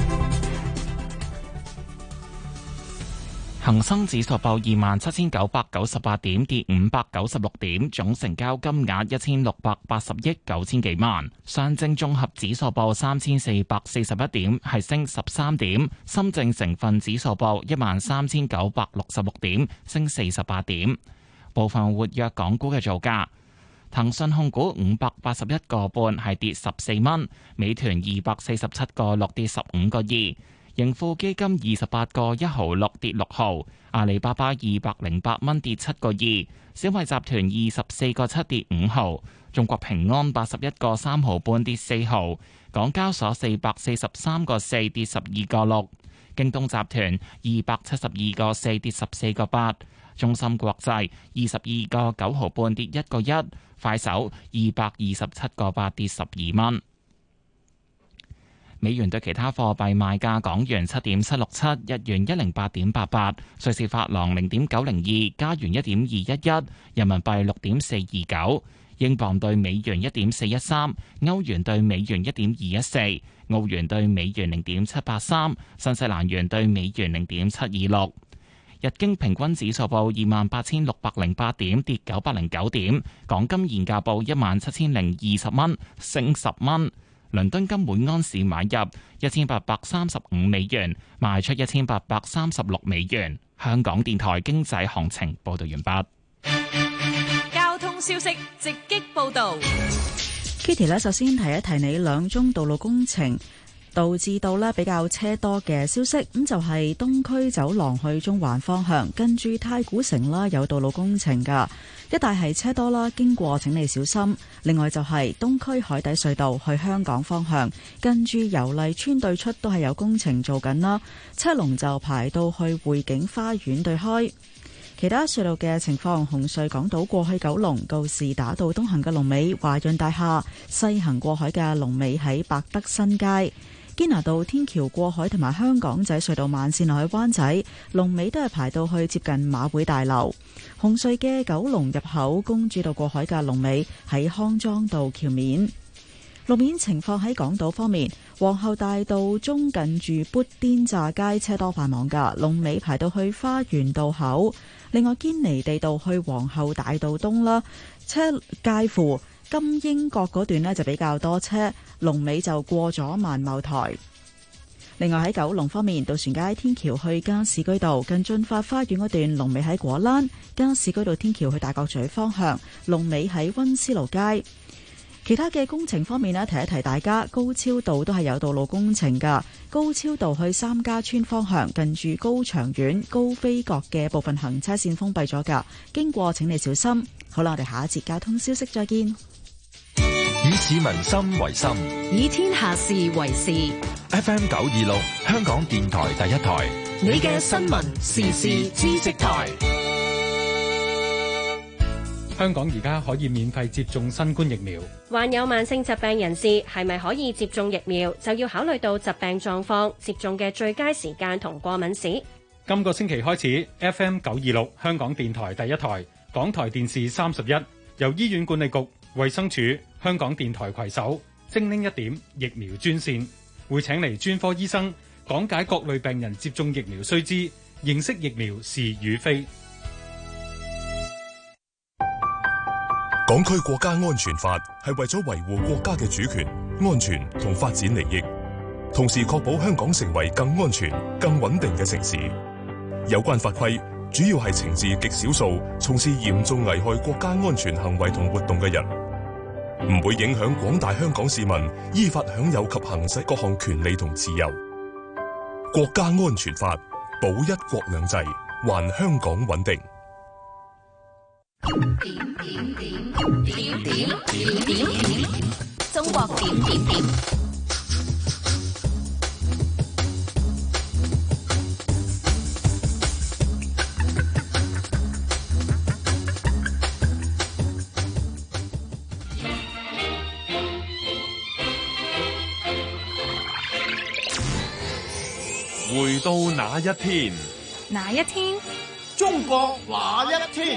恒生指數報27,998點，跌596點，總成交金額1680億9千幾萬。上證綜合指數報3441點，係升13點。深證成分指數報13966點，升48點。部分活躍港股嘅造價。騰訊控股581個半係跌14蚊，美團247個6跌15個2，盈富基金28個1毫6跌6毫，阿里巴巴208蚊跌7個2，小米集團24個7跌5毫，中國平安81個3毫半跌4毫，港交所443個4跌12個6，京東集團272個4跌14個8。中芯國際22個9毫半跌1個1，快手227個8跌12蚊。美元對其他貨幣賣價：港元7.767，日元108.88，瑞士法郎0.902，加元1.211，人民幣6.429，英鎊對美元1.413，歐元對美元1.214，澳元對美元0.783，新西蘭元對美元0.726。日經平均指數報28,608點，跌909點。港金現價報17,020蚊，升10蚊。倫敦金每安士買入1835美元，賣出1836美元。香港電台經濟行情報道完畢。 交通消息直擊報道。 Kitty 呢，首先提一提你兩宗道路工程導致到呢比較車多嘅消息，咁就係東區走廊去中環方向，跟住太古城啦有道路工程噶，一帶係車多啦，經過請你小心。另外就係東區海底隧道去香港方向，跟住油麗邨對出都係有工程做緊啦，車龍就排到去匯景花園對開。其他隧道嘅情況，紅隧港島過去九龍告士打道東行嘅龍尾華潤大廈，西行過海嘅龍尾喺百德新街。堅拿道天橋過海同埋香港仔隧道慢線落去灣仔，龍尾都係排到去接近馬會大樓。紅隧嘅九龍入口公主道過海嘅龍尾喺康莊道橋面。路面情況喺港島方面，皇后大道中近住砵甸乍街車多繁忙噶，龍尾排到去花園道口。另外堅尼地道去皇后大道東啦，車介乎金英閣嗰段呢就比較多車，龍尾就過咗萬茂台。另外喺九龍方面，渡船街天橋去加士居道近駿發花園嗰段龍尾喺果欄，加士居道天橋去大角咀方向龍尾喺溫思勞街。其他嘅工程方面呢，提一提大家，高超道都係有道路工程噶，高超道去三家村方向近住高翔苑高飛閣嘅部分行車線封閉咗噶，經過請你小心。好啦，我哋下一節交通消息再見。 以市民心為心， 以天下事為事。 FM 926，香港電台第一台， 你嘅新聞時事知識台。 香港而家可以免費接種新冠疫苗。 患有慢性疾病人士係咪可以接種疫苗，就要考慮到疾病狀況、接種嘅最佳時間同過敏史。 今個星期開始 ，FM 926香港電台第一台、港台電視31，由醫院管理局、衛生署、香港電台攜手，精靈一點疫苗專線，會請嚟專科醫生講解各類病人接種疫苗須知，認識疫苗是與非。 港區國家安全法係為咗維護國家嘅主權、安全同發展利益，同時確保香港成為更安全、更穩定嘅城市。有關法規主要係懲治極少數從事嚴重危害國家安全行為同活動嘅人，唔會影響廣大香港市民依法享有及行使各項權利同自由。國家安全法保一國兩制，還香港穩定。 中國點。 回到那一天， 哪一天？ 中國那一天。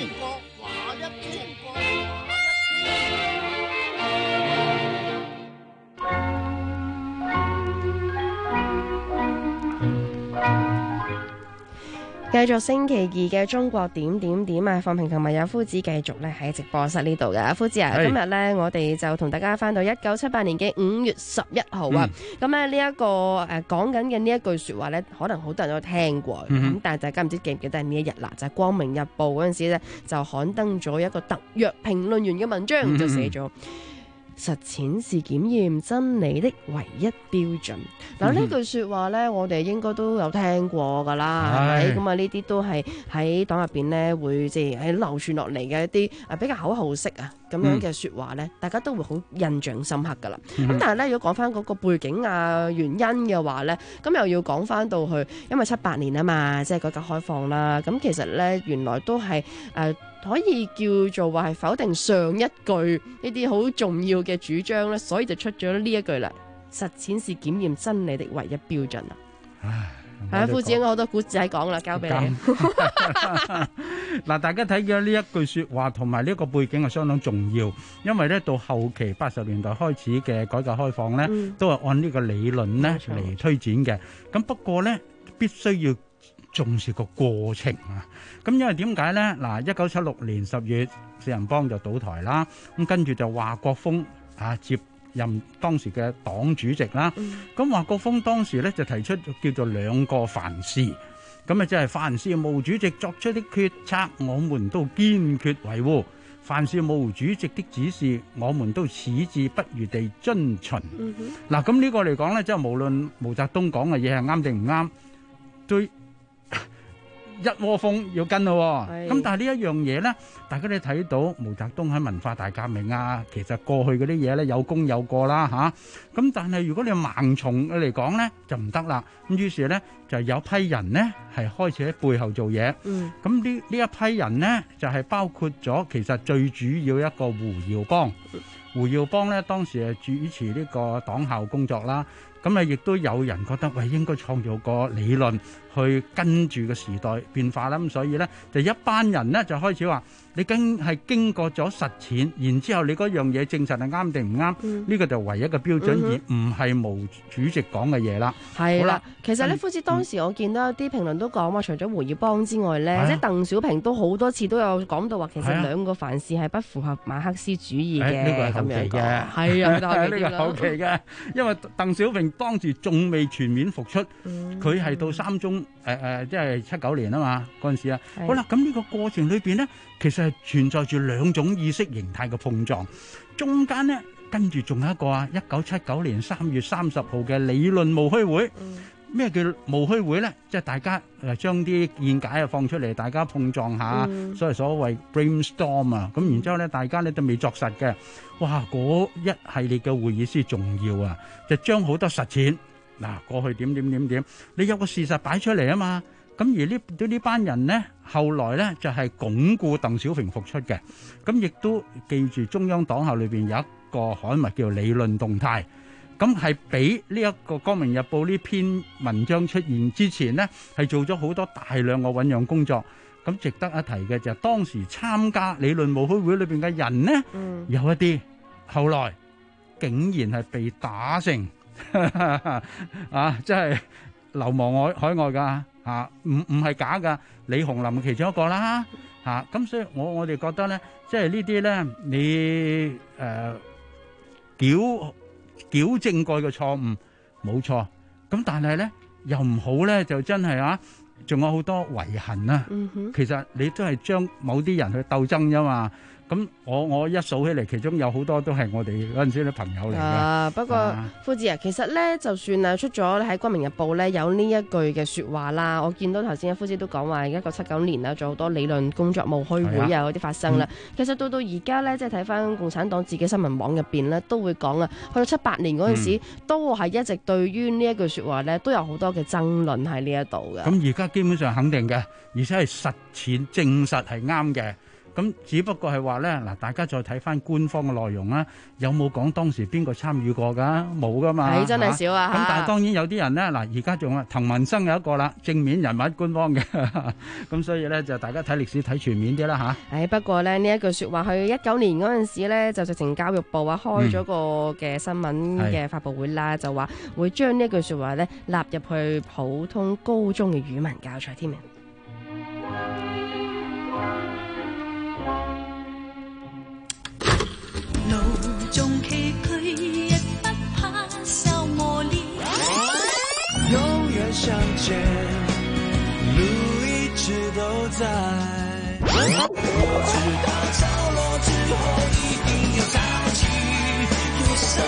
繼續星期二嘅中國點啊，放平同埋有夫子繼續咧喺直播室呢度嘅。夫子啊，今日咧我哋就同大家翻到1978年嘅5月11號啊。咁咧呢一個講緊嘅呢一句説話咧，可能好多人都聽過，咁但係大家唔知記唔記得係呢一日啦？就係《光明日報》嗰陣時咧，就刊登咗一個特約評論員嘅文章，就寫咗。實踐是檢驗真理的唯一標準。嗱，呢句説話呢，我哋應該都有聽過㗎啦，係咪？咁啊，呢啲都係喺黨入邊呢，會即係喺流傳落嚟嘅一啲比較口號式啊咁樣嘅説話呢，大家都會好印象深刻㗎啦。咁但係呢，如果講翻嗰個背景啊原因嘅話呢，咁又要講翻到去，因為78年啊嘛，即係改革開放啦。咁其實呢，原來都係可以叫做話係否定上一句呢啲好重要嘅主張咧，所以就出咗呢一句啦。實踐是檢驗真理的唯一標準啊！係啊，夫子應該好多故事喺講啦，交俾你。 嗱，大家睇嘅呢一句説話同埋呢個背景係相當重要，因為咧到後期80年代開始嘅改革開放咧，都係按呢個理論咧嚟推展嘅。咁不過咧，必須要重視個過程啊！咁因為點解呢？嗱，1976年10月，四人幫就倒台啦。咁跟住就華國鋒接任當時嘅黨主席啦。咁華國鋒當時咧就提出叫做兩個凡是，咁啊即係凡是毛主席作出的決策，我們都堅決維護；凡是毛主席的指示，我們都矢志不渝地遵循。嗱，咁呢個嚟講咧，即係無論毛澤東講嘅嘢係啱定唔啱，對。一窩蜂要跟咯，咁但係呢一樣嘢呢，大家都睇到毛澤東喺文化大革命啊，其實過去嗰啲嘢呢，有功有過啦嚇，咁但係如果你盲從嚟講呢，就唔得啦，咁於是呢，就有批人呢係開始喺背後做嘢，咁呢一批人呢，就係包括咗其實最主要一個胡耀邦，胡耀邦呢，當時係主持呢個黨校工作啦。咁啊，亦都有人覺得喂，應該創造個理論去跟住個時代變化啦。咁所以咧，就一班人咧就開始話：你經過咗實踐，然之後你嗰樣嘢證實係啱定唔啱？呢個就唯一嘅標準，而唔係毛主席講嘅嘢啦。 係啦，其實咧，夫子當時我見到有啲評論都講話，除咗胡耀邦之外咧，即係鄧小平都好多次都有講到話，其實兩個凡是係不符合馬克思主義嘅。 呢個係後期嘅， 係啊， 呢個後期嘅，因為鄧小平當時仲未全面復出，佢係到三中即係79年啊嘛嗰陣時啊。好啦，咁呢個過程裏邊呢，其實係存在住兩種意識形態嘅碰撞，中間呢，跟住仲有一個1979年3月30號嘅理論務虛會。 咩叫務虛會咧？即係大家將啲見解啊放出嚟，大家碰撞下，所謂 brainstorm 啊。咁然之後咧，大家咧都未作實嘅，哇！嗰一系列嘅會議先重要啊！就將好多實踐嗱過去點，你有個事實擺出嚟啊嘛。咁而呢班人呢，後來呢就係鞏固鄧小平復出嘅。咁亦都記住中央黨校裏邊有一個刊物叫理論動態，咁係比呢一個《光明日報》呢篇文章出現之前呢，係做咗好多大量嘅醖釀工作。咁值得一提嘅就係當時參加理論務虛會裏邊嘅人呢，有一啲後來竟然係被打成啊，即係流亡海外㗎。唔係假㗎，李鴻林其中一個啦，咁所以我哋覺得咧，即係呢啲咧，你矯正過嘅錯誤冇錯，咁但係咧又唔好咧，就真係仲有好多遺憾啊。其實你都係將某啲人去鬥爭啫嘛。咁我一數起嚟，其中有好多都係我哋嗰陣時啲朋友嚟嘅。 不過夫子啊，其實咧，就算出咗喺《光明日報》咧有呢一句嘅説話啦，我見到頭先夫子都講話1979年啦，做好多理論工作務虛會啊嗰啲發生啦。其實到而家咧，即係睇翻共產黨自己新聞網入邊咧，都會講啊，去到78年嗰陣時，都係一直對於呢一句説話咧，都有好多嘅爭論喺呢一度嘅。 咁而家基本上肯定嘅，而且係實踐證實係啱嘅。咁只不過係話咧，嗱，大家再睇翻官方嘅內容啦，有冇講當時邊個參與過㗎？冇㗎嘛， 係真係少啊！ 咁但係當然有啲人咧，嗱，而家仲啊，滕文生有一個啦，正面人物官方嘅，咁所以咧就大家睇歷史睇全面啲啦嚇。 不過咧呢一句説話，去19年嗰陣時咧，就直情教育部開咗個嘅新聞嘅發佈會啦，就話會將呢一句説話咧納入去普通高中嘅語文教材添。 眾崎嶇亦不怕受磨練，永遠向前，路一直都在。我知道潮落之後一定要潮起，有什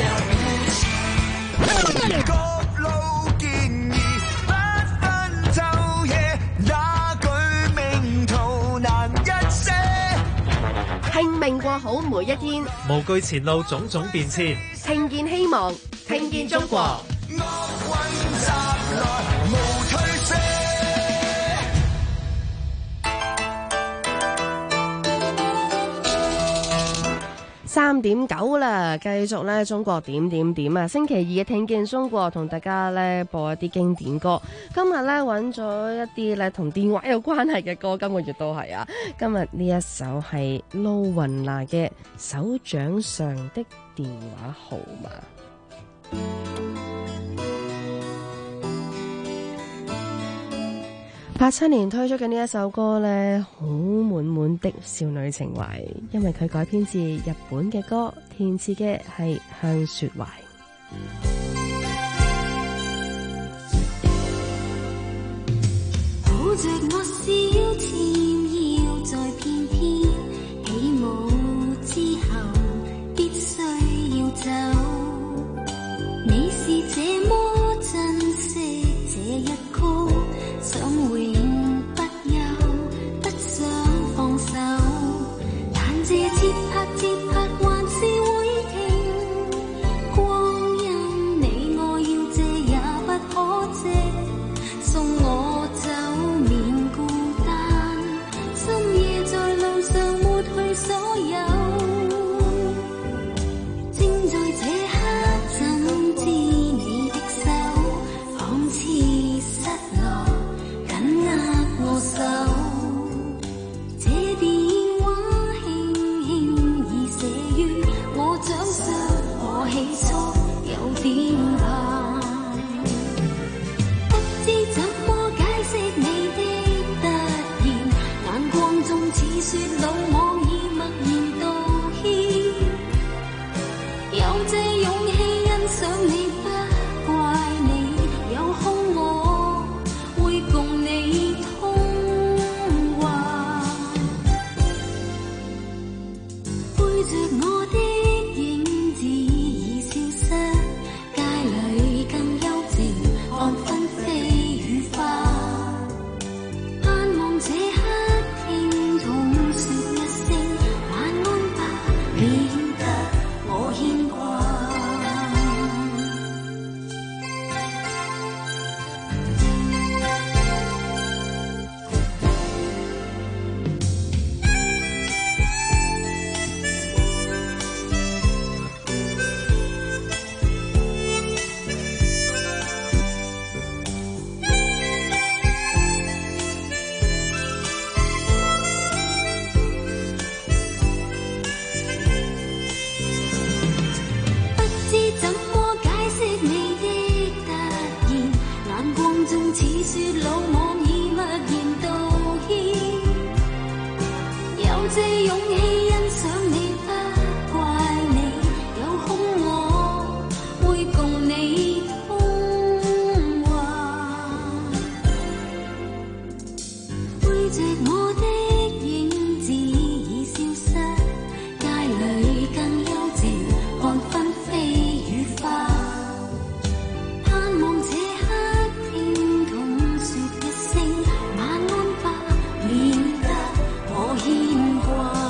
麼了不起？各路建議不分晝夜，那句名圖難一些。 拼命過好每一天， 無懼前路種種變遷， 聽見希望，聽見中國。3:09啦，繼續咧中國點啊！星期二嘅聽見中國，同大家咧播一啲經典歌。今日咧揾咗一啲咧同電話有關係嘅歌，今個月都係啊！今日呢一首係盧雲娜嘅《手掌上的電話號碼》。87年推出嘅呢一首歌呢，好滿滿的少女情懷，因為佢改編自日本嘅歌，填詞嘅係向雪懷。 抱着我小纏腰，再偏偏起舞之後必須要走，你是這麼珍惜這一曲，想永不休，不想放手，但這節拍還是會停。光陰你我要借也不可借，送我走免孤單，深夜在路上抹去所有，正在這似説老網已默然道歉，有這勇氣欣賞你，不怪你，有空我會共你風華，背著我的影子已消失，街裏更幽靜，看紛飛雨花，盼望這刻聽筒說一聲晚安吧，免得我牽掛。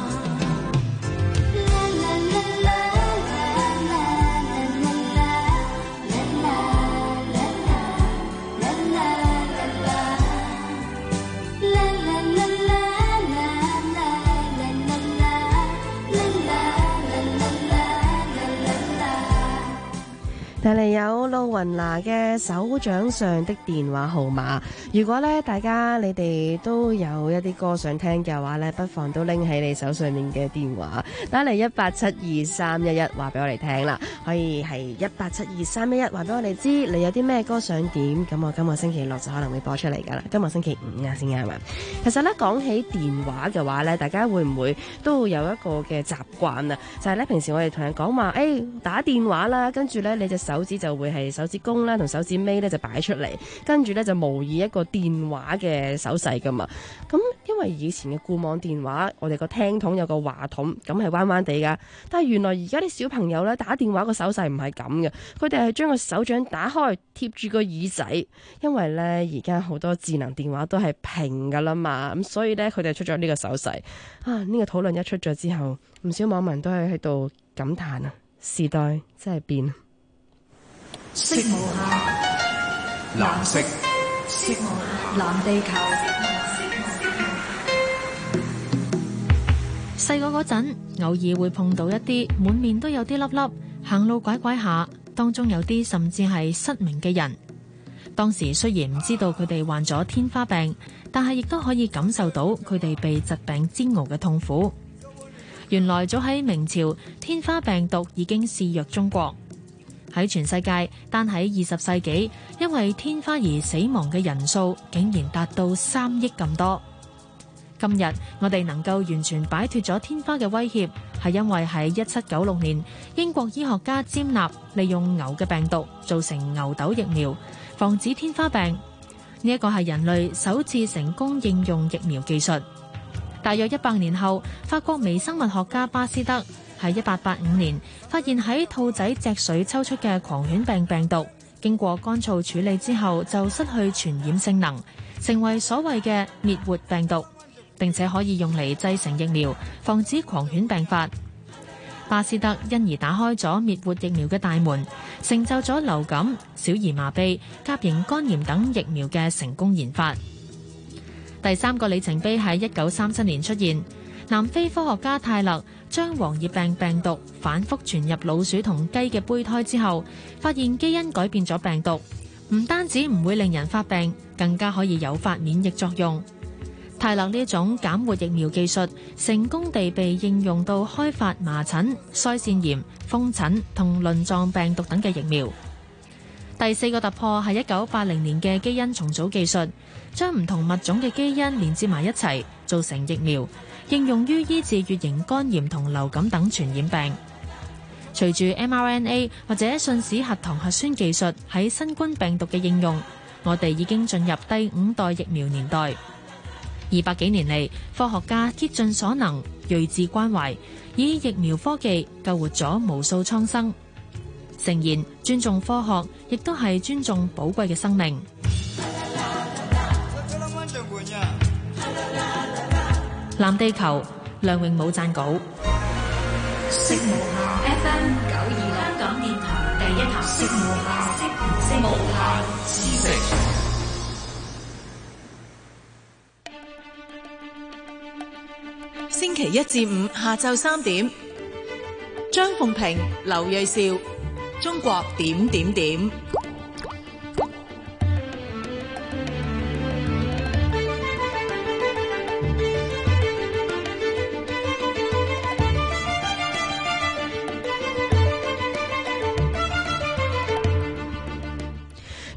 帶嚟有露雲娜嘅手掌上的電話號碼。如果咧大家你哋都有一啲歌想聽嘅話咧，不妨都拎起你手上面嘅電話，打嚟1872311話俾我哋聽啦。可以係1872311話俾我哋知你有啲咩歌想點，咁我今個星期六就可能會播出嚟噶啦。今個星期五啊先啱啊。其實咧講起電話嘅話咧，大家會唔會都會有一個嘅習慣啊？就係咧平時我哋同人講話，打電話啦，跟住咧你隻手指就會係手指公啦同手指尾咧就擺出嚟，跟住咧就模擬一個電話嘅手勢噶嘛。咁因為以前嘅固網電話，我哋個聽筒有個話筒，咁係彎彎地噶。但係原來而家啲小朋友咧打電話個手勢唔係咁嘅，佢哋係將個手掌打開貼住個耳仔，因為咧而家好多智能電話都係平噶啦嘛，咁所以咧佢哋出咗呢個手勢啊。呢個討論一出咗之後，唔少網民都係喺度感嘆啊，時代真係變。 色無限，藍色，色無限，藍地球。 細個嗰陣，偶爾會碰到一啲滿面都有啲粒粒，行路拐拐下，當中有啲甚至係失明嘅人。當時雖然唔知道佢哋患咗天花病，但係亦都可以感受到佢哋被疾病煎熬嘅痛苦。原來早喺明朝，天花病毒已經肆虐中國。喺全世界，單喺20世紀，因為天花而死亡嘅人數竟然達到3億咁多。今日我哋能夠完全擺脫咗天花嘅威脅，係因為喺1796年，英國醫學家詹納利用牛嘅病毒做成牛痘疫苗，防止天花病。呢一個係人類首次成功應用疫苗技術。大約100年後，法國微生物學家巴斯德喺1885年發現喺兔仔脊髓抽出嘅狂犬病病毒，經過乾燥處理之後就失去傳染性能，成為所謂嘅滅活病毒，並且可以用嚟製成疫苗，防止狂犬病發。巴斯德因而打開咗滅活疫苗嘅大門，成就咗流感、小兒麻痹、甲型肝炎等疫苗嘅成功研發。第3個里程碑喺1937年出現，南非科學家泰勒將黃熱病病毒反覆傳入老鼠同雞嘅胚胎之後，發現基因改變咗病毒，唔單止唔會令人發病，更加可以誘發免疫作用。泰勒呢種減活疫苗技術成功地被應用到開發麻疹、腮腺炎、風疹同輪狀病毒等嘅疫苗。第4個突破係1980年嘅基因重組技術，將唔同物種嘅基因連接埋一齊，做成疫苗，應用於醫治乙型肝炎同流感等傳染病。隨住 mRNA 或者信使核糖核酸技術喺新冠病毒嘅應用，我哋已經進入第5代疫苗年代。200幾年嚟，科學家竭盡所能，睿智關懷，以疫苗科技救活咗無數蒼生。誠然，尊重科學，亦都係尊重寶貴嘅生命。藍地球，梁詠武撰稿。 色無限 FM 92香港電台第一台，色無限，色無限知識。 星期1至5下晝3點，張鳳平、劉銳紹，中國點點點。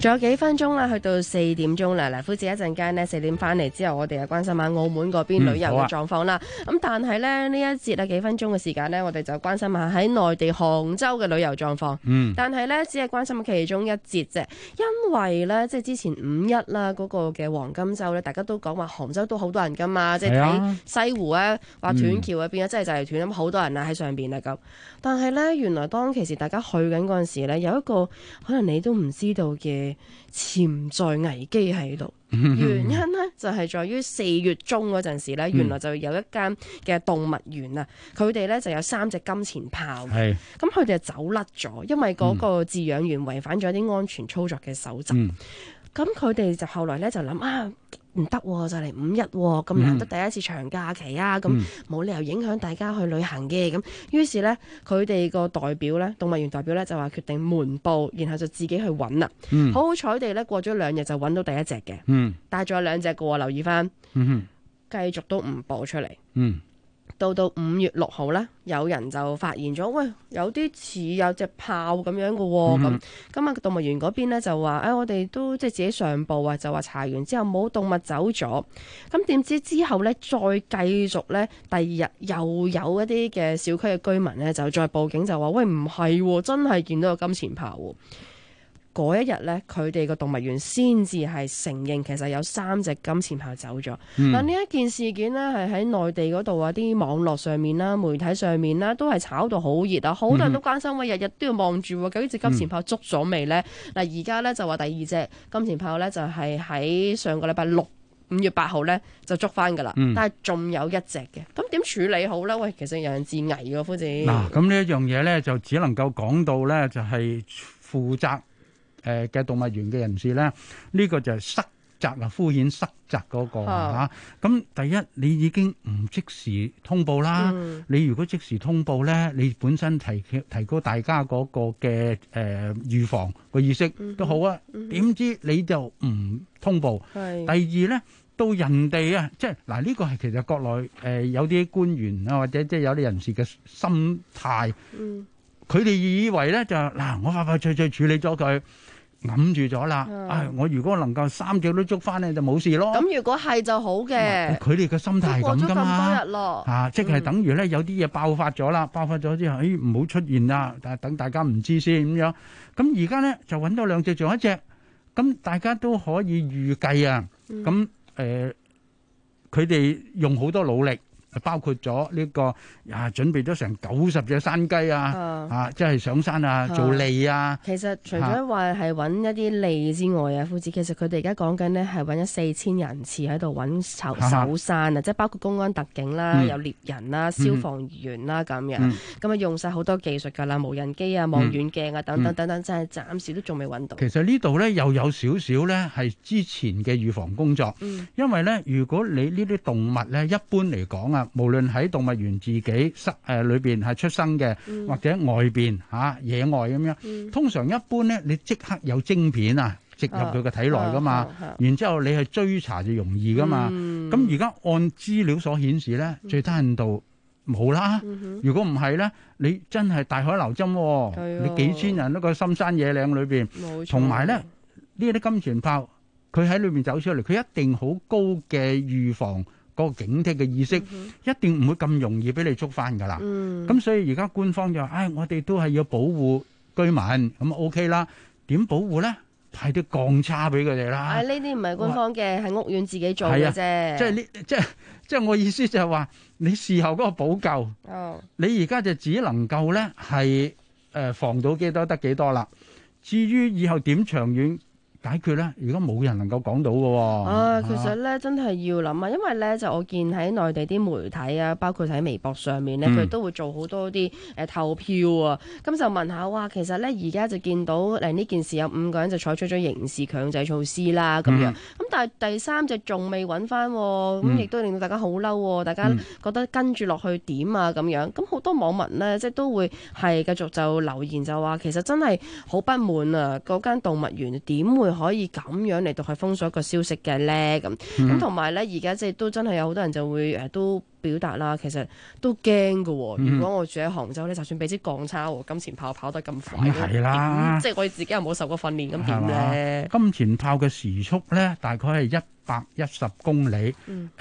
仲有幾分鐘啦，去到4點鐘啦。嗱，夫子一陣間呢，4點翻嚟之後，我哋又關心下澳門嗰邊旅遊嘅狀況啦。咁但係呢，呢一節啊幾分鐘嘅時間呢，我哋就關心下喺內地杭州嘅旅遊狀況。但係呢，只係關心其中一節啫，因為呢，即係之前5·1啦嗰個嘅黃金週呢，大家都講話杭州都好多人噶嘛，即係睇西湖啊，話斷橋啊，變咗真係就嚟斷咁，好多人啊喺上邊啊咁。但係呢，原來當其時大家去緊嗰陣時呢，有一個可能你都唔知道嘅潛在危機喺度。原因呢，就係在於4月中嗰陣時呢，原來就有一間嘅動物園啊，佢哋呢就有3隻金錢豹，咁佢哋就走甩咗，因為嗰個飼養員違反咗啲安全操作嘅守則。咁佢哋就後來呢就諗啊，唔得喎，就嚟5·1喎，咁難得第一次長假期啊，咁冇理由影響大家去旅行嘅。咁於是呢，佢哋個代表呢，動物園代表呢，就話決定瞞報，然後就自己去揾啦。好好彩地呢，過咗2日就揾到第一隻嘅，但係仲有2隻嘅喎，留意翻，繼續都唔報出嚟。到5月6號呢，有人就發現咗，喂，有啲似有隻豹咁樣嘅喎，咁動物園嗰邊呢，就話，我哋都即係自己上報啊，就話查完之後冇動物走咗，咁點知之後呢，再繼續呢，第2日又有一啲嘅小區嘅居民呢，就再報警就話，喂，唔係喎，真係見到有金錢豹喎。嗰一日呢，佢哋個動物園先至係承認其實有3隻金錢豹走咗。嗱，呢一件事件呢，係喺內地嗰度啊，啲網絡上面啦、媒體上面啦，都係炒到好熱啊！好多人都關心，喂，日日都要望住究竟隻金錢豹捉咗未呢？嗱，而家呢，就話第2隻金錢豹呢，就係喺上個禮拜6、5月8號呢，就捉翻㗎啦。但係仲有1隻嘅，咁點處理好呢？喂，其實有人自危㗎，夫子。 嗱，咁呢一樣嘢呢，就只能夠講到呢，就係負責嘅動物園嘅人士咧，呢個就係塞責啊，敷衍塞責嗰個嚇。咁第一，你已經唔即時通報啦。你如果即時通報咧，你本身提高大家嗰個嘅預防個意識都好啊。點知你就唔通報？第二咧，到人哋啊，即係嗱，呢個係其實國內有啲官員啊，或者即係有啲人士嘅心態。佢哋以為咧就嗱，我快快脆脆處理咗佢。揞住咗啦！我如果能夠3隻都捉翻咧，就冇事咯。咁如果係就好嘅。佢哋嘅心態係咁噶嘛？ 過咗咁多日咯。 即係等於咧有啲嘢爆發咗啦，爆發咗之後，唔好出現啦，但係等大家唔知先咁樣。咁而家咧就揾到2隻，仲有1隻，咁大家都可以預計啊。咁佢哋用好多努力。包括咗呢個準備咗成90隻山雞啊，即係上山啊，做利啊。 其實除咗話係揾一啲利之外啊，夫子，其實佢哋而家講緊呢係揾咗4000人次喺度揾搜山啊，即係包括公安特警啦、有獵人啦、消防員啦咁樣。咁啊用晒好多技術㗎啦，無人機啊、望遠鏡啊等等等等，真係暫時都仲未揾到。 其實呢度呢又有少少呢係之前嘅預防工作，因為呢如果你呢啲動物呢，一般嚟講啊。無論喺動物園自己裏邊係出生嘅，或者外邊野外咁樣，通常一般咧，你即刻有晶片啊植入佢嘅體內噶嘛，然之後你係追查就容易噶嘛。咁而家按資料所顯示咧，最低限度冇啦。如果唔係咧，你真係大海撈針，你幾千人一個深山野嶺裏邊，同埋咧呢啲金錢豹，佢喺裏邊走出嚟，佢一定好高嘅預防。嗰個警惕嘅意識一定唔會咁容易俾你捉翻㗎啦。咁所以而家官方就話，我哋都係要保護居民，咁 OK 啦。點保護咧？派啲鋼叉俾佢哋啦。 呢啲唔係官方嘅，係屋苑自己做嘅啫。 即係我意思就係話，你事後嗰個補救，你而家就只能夠咧係防到幾多得幾多啦。至於以後點長遠解決咧，如果冇人能夠講到嘅其實咧真係要諗啊，因為咧就我見喺內地啲媒體啊，包括喺微博上面咧，佢都會做好多啲投票啊，咁就問下哇，其實咧而家就見到呢件事有5個人就採取咗刑事強制措施啦，咁樣，咁但係第3隻仲未揾翻，咁亦都令到大家好嬲，大家覺得跟住落去點啊咁樣，咁好多網民咧即係都會係繼續就留言就話，其實真係好不滿啊，嗰間動物園點會可以咁樣嚟到去封鎖個消息嘅咧？咁同埋咧，而家即係都真係有好多人就會都表達啦，其實都驚㗎喎。如果我住喺杭州咧，就算俾支鋼叉喎，金錢炮跑得咁快， 係啦， 即係我哋自己又冇受過訓練，咁點咧？ 金錢炮嘅時速咧，大概係110公里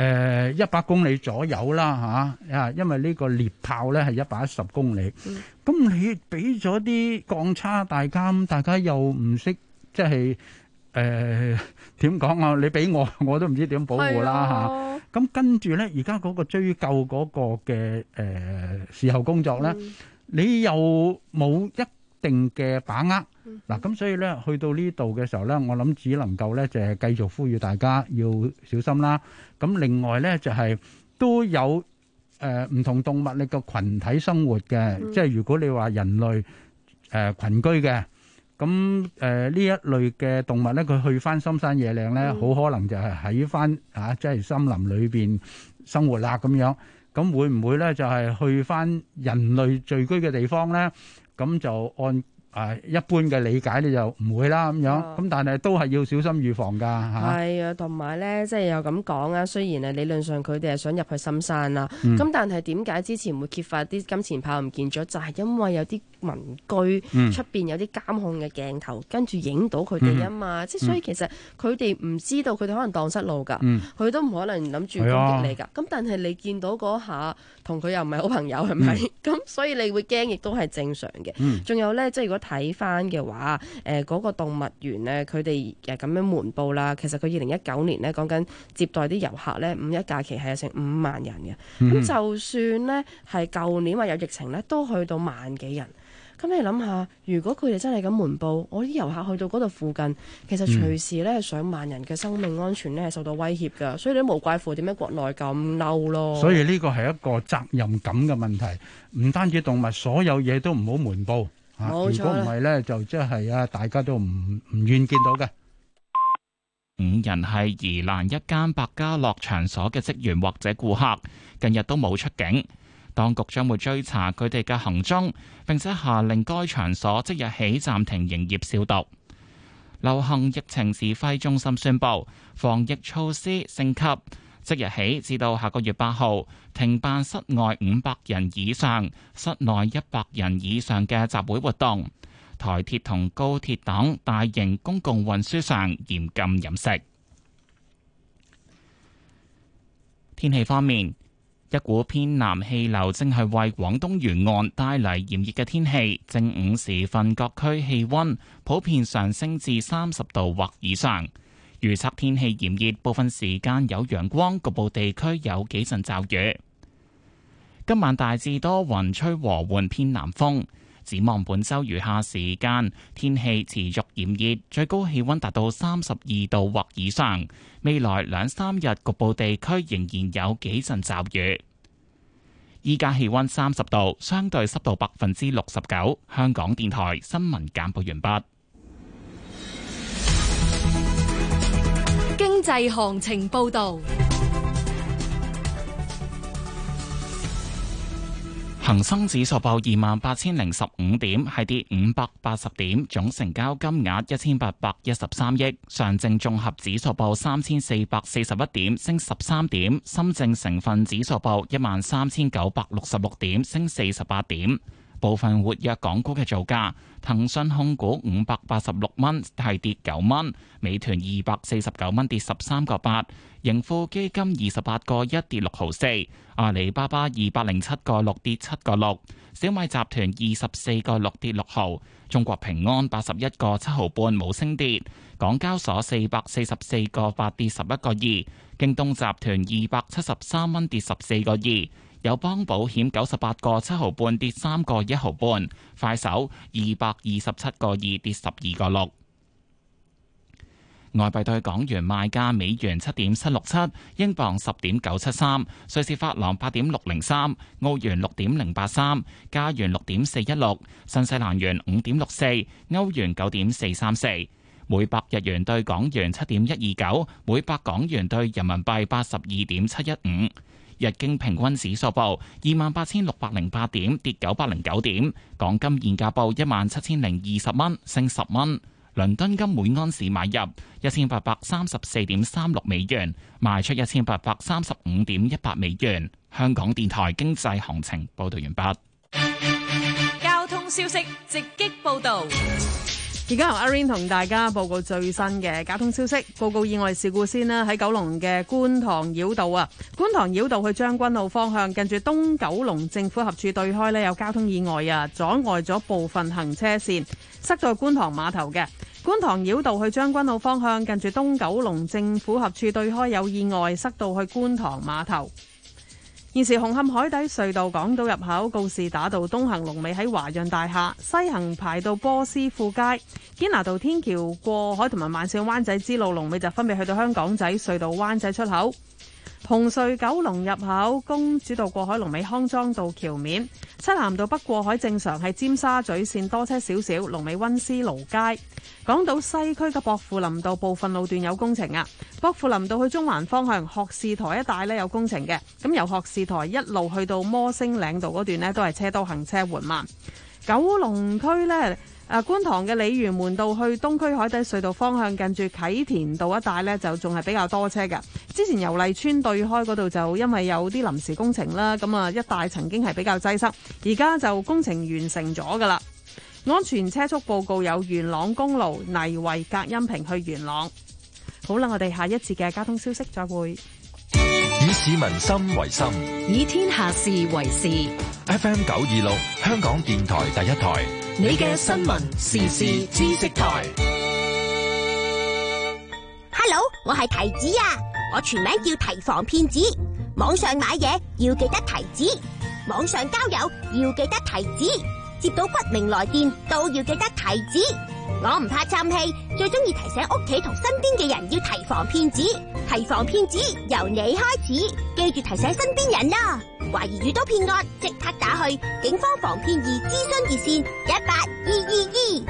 ，100公里左右啦嚇。因為呢個獵炮咧係110公里，咁你俾咗啲鋼叉大家又唔識，即係點講啊？你俾我都唔知點保護啦嚇。咁跟住咧，而家嗰個追究嗰個嘅事後工作咧，你又冇一定嘅把握。嗱，咁所以咧，去到呢度嘅時候咧，我諗只能夠咧就係繼續呼籲大家要小心啦。咁另外咧就係都有唔同動物你個群體生活嘅，即係如果你話人類群居嘅。咁呢一類嘅動物咧，佢去翻深山野嶺咧，好可能就係喺翻即係森林裏邊生活啦咁樣。咁會唔會咧就係去翻人類聚居嘅地方咧？咁就按一般嘅理解你就唔會啦咁樣。咁但係都係要小心預防㗎嚇。係啊，同埋咧即係又咁講啊。雖然理論上佢哋係想入去深山啦，咁但係點解之前會揭發啲金錢豹唔見咗？就係因為有啲民居出邊有啲監控嘅鏡頭，跟住影到佢哋啊嘛。即係所以其實佢哋唔知道，佢哋可能蕩失路㗎，佢都唔可能諗住攻擊你㗎。咁但係你見到嗰下同佢又唔係好朋友，係咪？咁所以你會驚，亦都係正常嘅。仲有咧，即係如果睇翻嘅話，嗰個動物園咧，佢哋咁樣瞞報啦。其實佢2019年咧講緊接待啲遊客咧，五一假期係有成5萬人嘅。咁就算咧係舊年話有疫情咧，都去到萬幾人。咁你諗下，如果佢哋真係咁瞞報，我啲遊客去到嗰度附近，其實隨時咧上萬人嘅生命安全咧係受到威脅㗎，所以你都無怪乎點解國內咁嬲咯。所以呢個係一個責任感嘅問題，唔單止動物，所有嘢都唔好瞞報。冇錯，如果唔係咧，就即係大家都唔願見到嘅。 5人係宜蘭一間百家樂場所嘅職員或者顧客，近日都冇出境。當局將會追查佢哋嘅行蹤，並且下令該場所即日起暫停營業消毒。流行疫情指揮中心宣布，防疫措施升級，即日起至到下個月8號，停辦室外500人以上、室內100人以上嘅集會活動。台鐵同高鐵等大型公共運輸上嚴禁飲食。天氣方面，一股偏南氣流正係為廣東沿岸帶嚟炎熱嘅天氣。正午時分，各區氣溫普遍上升至30度或以上。預測天氣炎熱，部分時間有陽光，局部地區有幾陣驟雨。今晚大致多雲，吹和緩偏南風。展望本週餘下時間，天氣持續炎熱，最高氣溫達到32度或以上。未來2、3日，局部地區仍然有幾陣驟雨。依家氣溫30度，相對濕度69%。香港電台新聞簡報完畢。 經濟行情報導。 恒生指數報28,015點，係跌580點，總成交金額1813億。上證綜合指數報3441點，升13點。深證成分指數報13,966點，升48點。部分活躍港股嘅造價，騰訊控股586蚊，係跌9蚊；美團249蚊，跌13個8；盈富基金28個1，跌6毫4；阿里巴巴207個6，跌7個6；小米集團24個6，跌6毫；中國平安81個7毫半，冇升跌；港交所444個8，跌11個2；京東集團273蚊，跌14個2。友邦保險98個7毫半，跌3個1毫半；快手227個2，跌12個6。外幣對港元賣價：美元7.767，英鎊10.973，瑞士法郎8.603，澳元6.083，加元6.416，新西蘭元5.64，歐元9.434。每百日元對港元7.129，每百港元對人民幣82.715。日經平均指數報28,608點，跌909點。港金現價報17,020蚊，升10蚊。 倫敦金每盎司買入1834.36美元，賣出1835.18美元。香港電台經濟行情報道完畢。 交通消息直擊報道。 而家由阿 Rain 同大家報告最新嘅交通消息。報告意外事故先啦，喺九龍嘅觀塘繞道啊，觀塘繞道去將軍澳方向，近住東九龍政府合署對開呢，有交通意外啊，阻礙咗部分行車線，塞到去觀塘碼頭嘅。觀塘繞道去將軍澳方向，近住東九龍政府合署對開有意外，塞到去觀塘碼頭。現時紅磡海底隧道港島入口告士打道東行龍尾喺華潤大廈，西行排到波斯富街，堅拿道天橋過海同埋慢線灣仔之路龍尾就分別去到香港仔隧道灣仔出口。紅隧九龍入口公主道過海龍尾康莊道橋面，漆咸道北過海正常係尖沙咀線多車少少，龍尾溫思勞街。港島西區嘅薄扶林道部分路段有工程啊，薄扶林道去中環方向學士台一帶呢有工程嘅，咁由學士台一路去到摩星嶺道嗰段呢都係車多行車緩慢。九龍區呢，觀塘嘅鯉魚門道去東區海底隧道方向，近住啟田道一帶呢，就仲係比較多車㗎。之前油麗邨對開嗰度就因為有啲臨時工程啦，咁啊一帶曾經係比較擠塞，而家就工程完成咗噶啦。安全車速報告有元朗公路泥圍隔音屏去元朗。好啦，我哋下一節嘅交通消息再會。 以市民心為心， 以天下事為事。 FM 926香港電台第一台， 你嘅新聞時事知識台。 Hello， 我係提子啊，我全名叫提防騙子。網上買嘢要記得提子，網上交友要記得提子，接到不明來電都要記得提子。我唔怕嘥氣，最中意提醒屋企同身邊嘅人要提防騙子。提防騙子由你開始，記住提醒身邊人啦。懷疑遇到騙案，即刻打去警方防騙易諮詢熱線18222。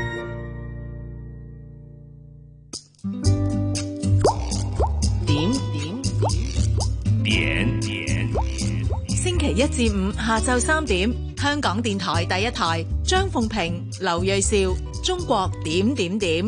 點。星期一至五下晝3點，香港電台第一台，張鳳平、劉銳紹，中國點點點。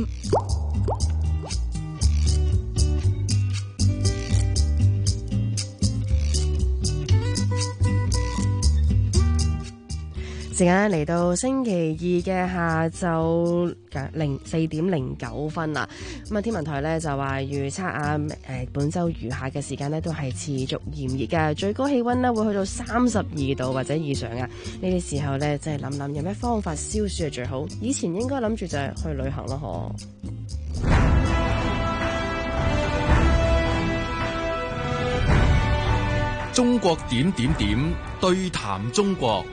時間嚟到星期二嘅下晝4點09分啦。咁啊，天文台呢就話預測啊，本週餘下嘅時間呢都係持續炎熱嘅，最高氣溫呢會去到32度或者以上啊。呢啲時候呢，真係諗諗有咩方法消暑係最好。以前應該諗住就係去旅行咯， 中國點點點對談中國。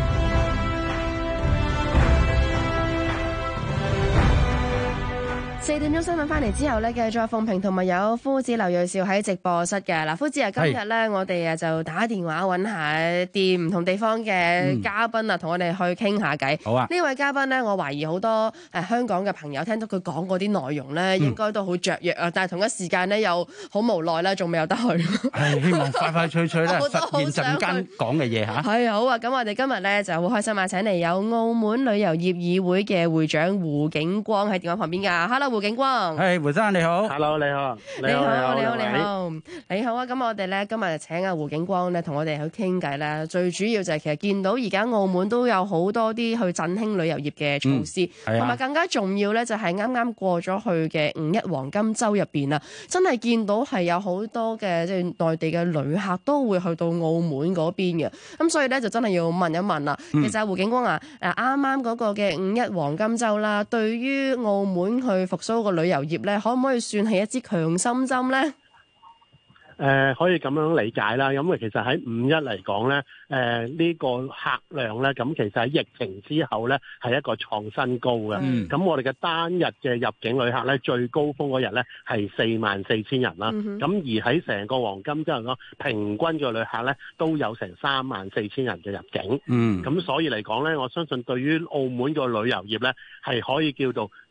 4點鐘新聞翻嚟之後呢，繼續鳳平同埋有夫子劉銳紹喺直播室嘅。嗱，夫子啊，今日呢，我哋啊就打電話揾下啲唔同地方嘅嘉賓啊，同我哋去傾下偈。好啊！呢位嘉賓呢，我懷疑好多香港嘅朋友聽到佢講嗰啲內容呢，應該都好雀躍啊，但係同一時間呢，又好無奈啦，仲未有得去。 希望快快脆脆咧實現陣間講嘅嘢嚇。 係好啊！咁我哋今日呢，就好開心啊，請嚟有澳門旅遊業議會嘅會長胡景光喺電話旁邊㗎。Hello， 胡景光。 係胡生你好。 Hello， 你好。你好啊！咁我哋咧今日請阿胡景光咧同我哋去傾偈咧，最主要就係其實見到而家澳門都有好多啲去振興旅遊業嘅措施，同埋更加重要咧就係啱啱過咗去嘅5·1黃金週入邊啊，真係見到係有好多嘅即係內地嘅旅客都會去到澳門嗰邊嘅，咁所以咧就真係要問一問啦。其實胡景光啊，啱啱嗰個嘅5·1黃金週啦，對於澳門去復甦個旅遊業咧，可唔可以算係一支強心針咧？ 可以咁樣理解啦。咁其實喺5·1嚟講咧，呢個客量咧，咁其實喺疫情之後咧係一個創新高嘅。咁我哋嘅單日嘅入境旅客咧，最高峰嗰日咧係44,000人啦。咁而喺成個黃金週嚟講，平均嘅旅客咧都有成34,000人嘅入境。咁所以嚟講咧，我相信對於澳門個旅遊業咧係可以叫做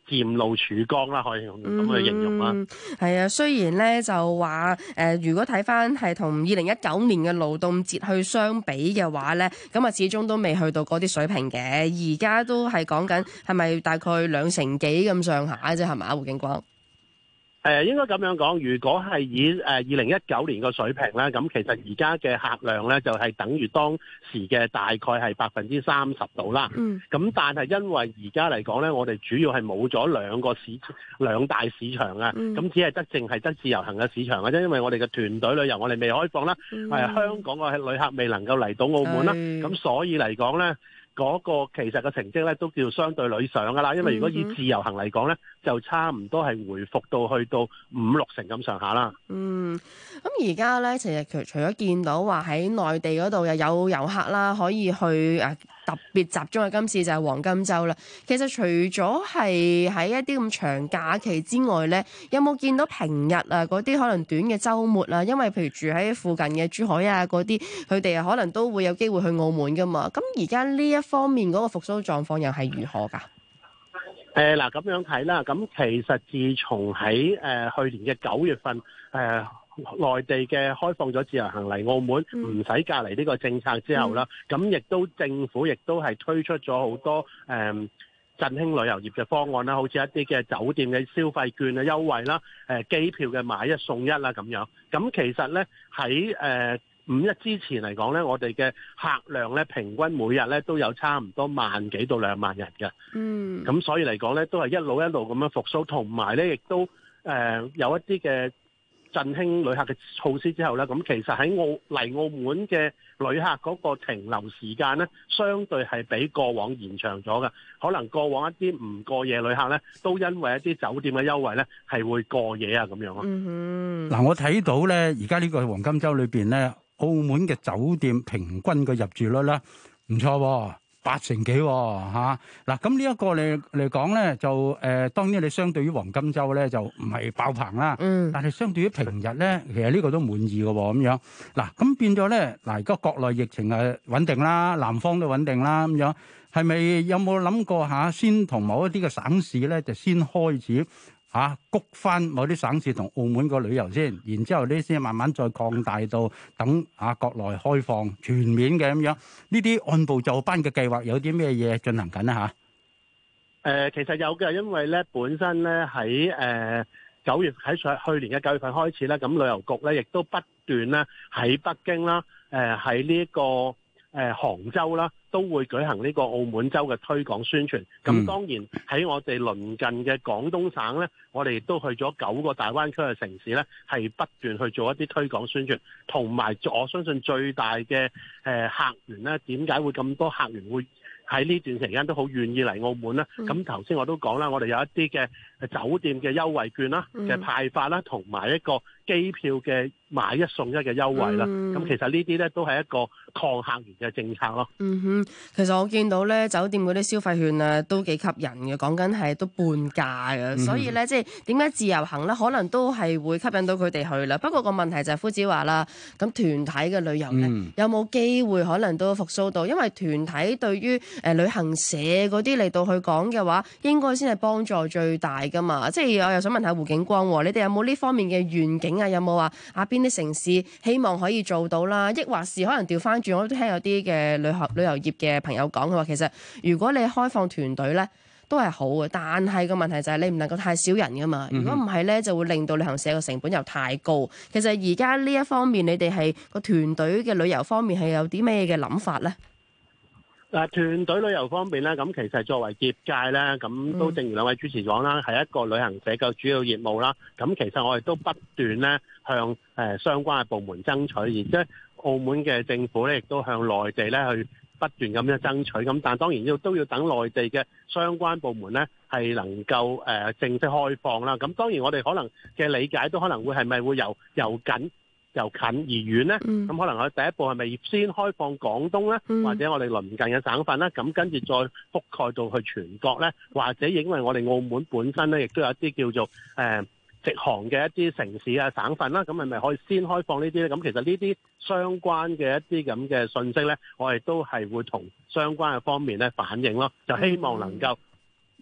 漸露曙光啦，可以用咁去形容啦。 係啊，雖然咧就話如果睇翻係同2019年嘅勞動節去相比嘅話咧，咁啊始終都未去到嗰啲水平嘅。而家都係講緊係咪大概2成幾咁上下啫，係嘛，胡景光？ 應該咁樣講，如果係以2019年個水平咧，咁其實而家嘅客量咧就係等於當時嘅大概係30%度啦。咁但係因為而家嚟講咧，我哋主要係冇咗兩大市場啊，咁只係淨係得自由行嘅市場嘅啫。因為我哋嘅團隊旅遊我哋未開放啦，香港嘅旅客未能夠嚟到澳門啦，咁所以嚟講咧。嗰個其實個成績咧都叫相對理想噶啦，因為如果以自由行嚟講咧，就差唔多係回復到去到5-6成咁上下啦。 咁而家咧，其實除咗見到話喺內地嗰度又有遊客啦，可以去特別集中嘅今次就係黃金週啦。其實除咗係喺一啲咁長假期之外咧，有冇見到平日嗰啲可能短嘅週末啊？因為譬如住喺附近嘅珠海啊嗰啲，佢哋可能都會有機會去澳門噶嘛。咁而家呢一方面嗰個復甦狀況又係如何㗎？ 嗱咁樣睇啦，咁其實自從喺去年嘅9月份內地嘅開放咗自由行嚟澳門唔使隔離呢個政策之後啦，咁亦都政府亦都係推出咗好多振興旅遊業嘅方案啦，好似一啲嘅酒店嘅消費券嘅優惠啦，機票嘅買一送一啦咁樣。咁其實咧喺5-1之前嚟講咧，我哋嘅客量咧平均每日咧都有差唔多1萬幾到2萬人嘅。咁所以嚟講咧，都係一路咁樣復甦，同埋咧亦都有一啲嘅振興旅客嘅措施之後咧，咁其實喺嚟澳門嘅旅客嗰個停留時間咧，相對係比過往延長咗嘅。可能過往一啲唔過夜旅客咧，都因為一啲酒店嘅優惠咧，係會過夜啊咁樣咯。 嗱，我睇到咧，而家呢個黃金週裏邊咧，澳門嘅酒店平均嘅入住率咧唔錯喎，8成幾喎嚇。嗱，咁呢一個嚟講咧，就當然你相對於黃金週咧就唔係爆棚啦。但係相對於平日咧，其實呢個都滿意嘅喎咁樣。嗱，咁變咗咧，嗱而家國內疫情係穩定啦，南方都穩定啦咁樣，係咪有冇諗過下先同某一啲嘅省市咧就先開始？谷翻某啲省市同澳門個旅遊先，然之後呢先慢慢再擴大到等國內開放全面嘅咁樣。呢啲按部就班嘅計劃有啲咩嘢進行緊啊？ 其實有嘅，因為咧本身咧喺去年嘅9月份開始咧，咁旅遊局咧亦都不斷咧喺北京啦，喺呢個杭州啦，都會舉行呢個澳門周嘅推廣宣傳。咁當然喺我哋鄰近嘅廣東省咧，我哋亦都去咗9個大灣區嘅城市咧，係不斷去做一啲推廣宣傳。同埋我相信最大嘅客源咧，點解會咁多客源會喺呢段時間都好願意嚟澳門咧？咁頭先我都講啦，我哋有一啲嘅酒店嘅優惠券啦嘅派發啦，同埋一個機票嘅買一送一嘅優惠啦。咁其實呢啲咧都係一個抗客源嘅政策咯。 其實我見到咧酒店嗰啲消費券啊都幾吸引嘅，講緊係都半價嘅，所以咧即係點解自由行咧可能都係會吸引到佢哋去啦。不過個問題就係夫子話啦，咁團體嘅旅遊咧有冇機會可能都復甦到？因為團體對於旅行社嗰啲嚟到去講嘅話，應該先係幫助最大噶嘛。即係我又想問下胡景光，你哋有冇呢方面嘅願景啊？有冇話邊啲城市希望可以做到啦？抑或是可能調翻轉，我都聽有啲嘅旅遊業嘅朋友講，佢話其實如果你開放團隊咧都係好嘅，但係個問題就係你唔能夠太少人噶嘛。如果唔係咧，就會令到旅行社嘅成本又太高。其實而家呢一方面，你哋係個團隊嘅旅遊方面係有啲咩嘅諗法咧？ 團隊旅遊方面咧，咁其實作為業界咧，咁都正如兩位主持講啦，係一個旅行社嘅主要業務啦。咁其實我哋都不斷咧向相關嘅部門爭取，而即係澳門嘅政府咧，亦都向內地咧去不斷咁樣爭取。咁但係當然都要等內地嘅相關部門咧係能夠正式開放啦。咁當然我哋可能嘅理解都可能會係咪會由近而遠咧？咁可能我哋第一步係咪先開放廣東咧，或者我哋鄰近嘅省份咧？咁跟住再覆蓋到去全國咧，或者因為我哋澳門本身咧，亦都有一啲叫做直航嘅一啲城市啊、省份啦，咁係咪可以先開放呢啲咧？咁其實呢啲相關嘅一啲咁嘅信息咧，我哋都係會同相關嘅方面咧反映咯，就希望能夠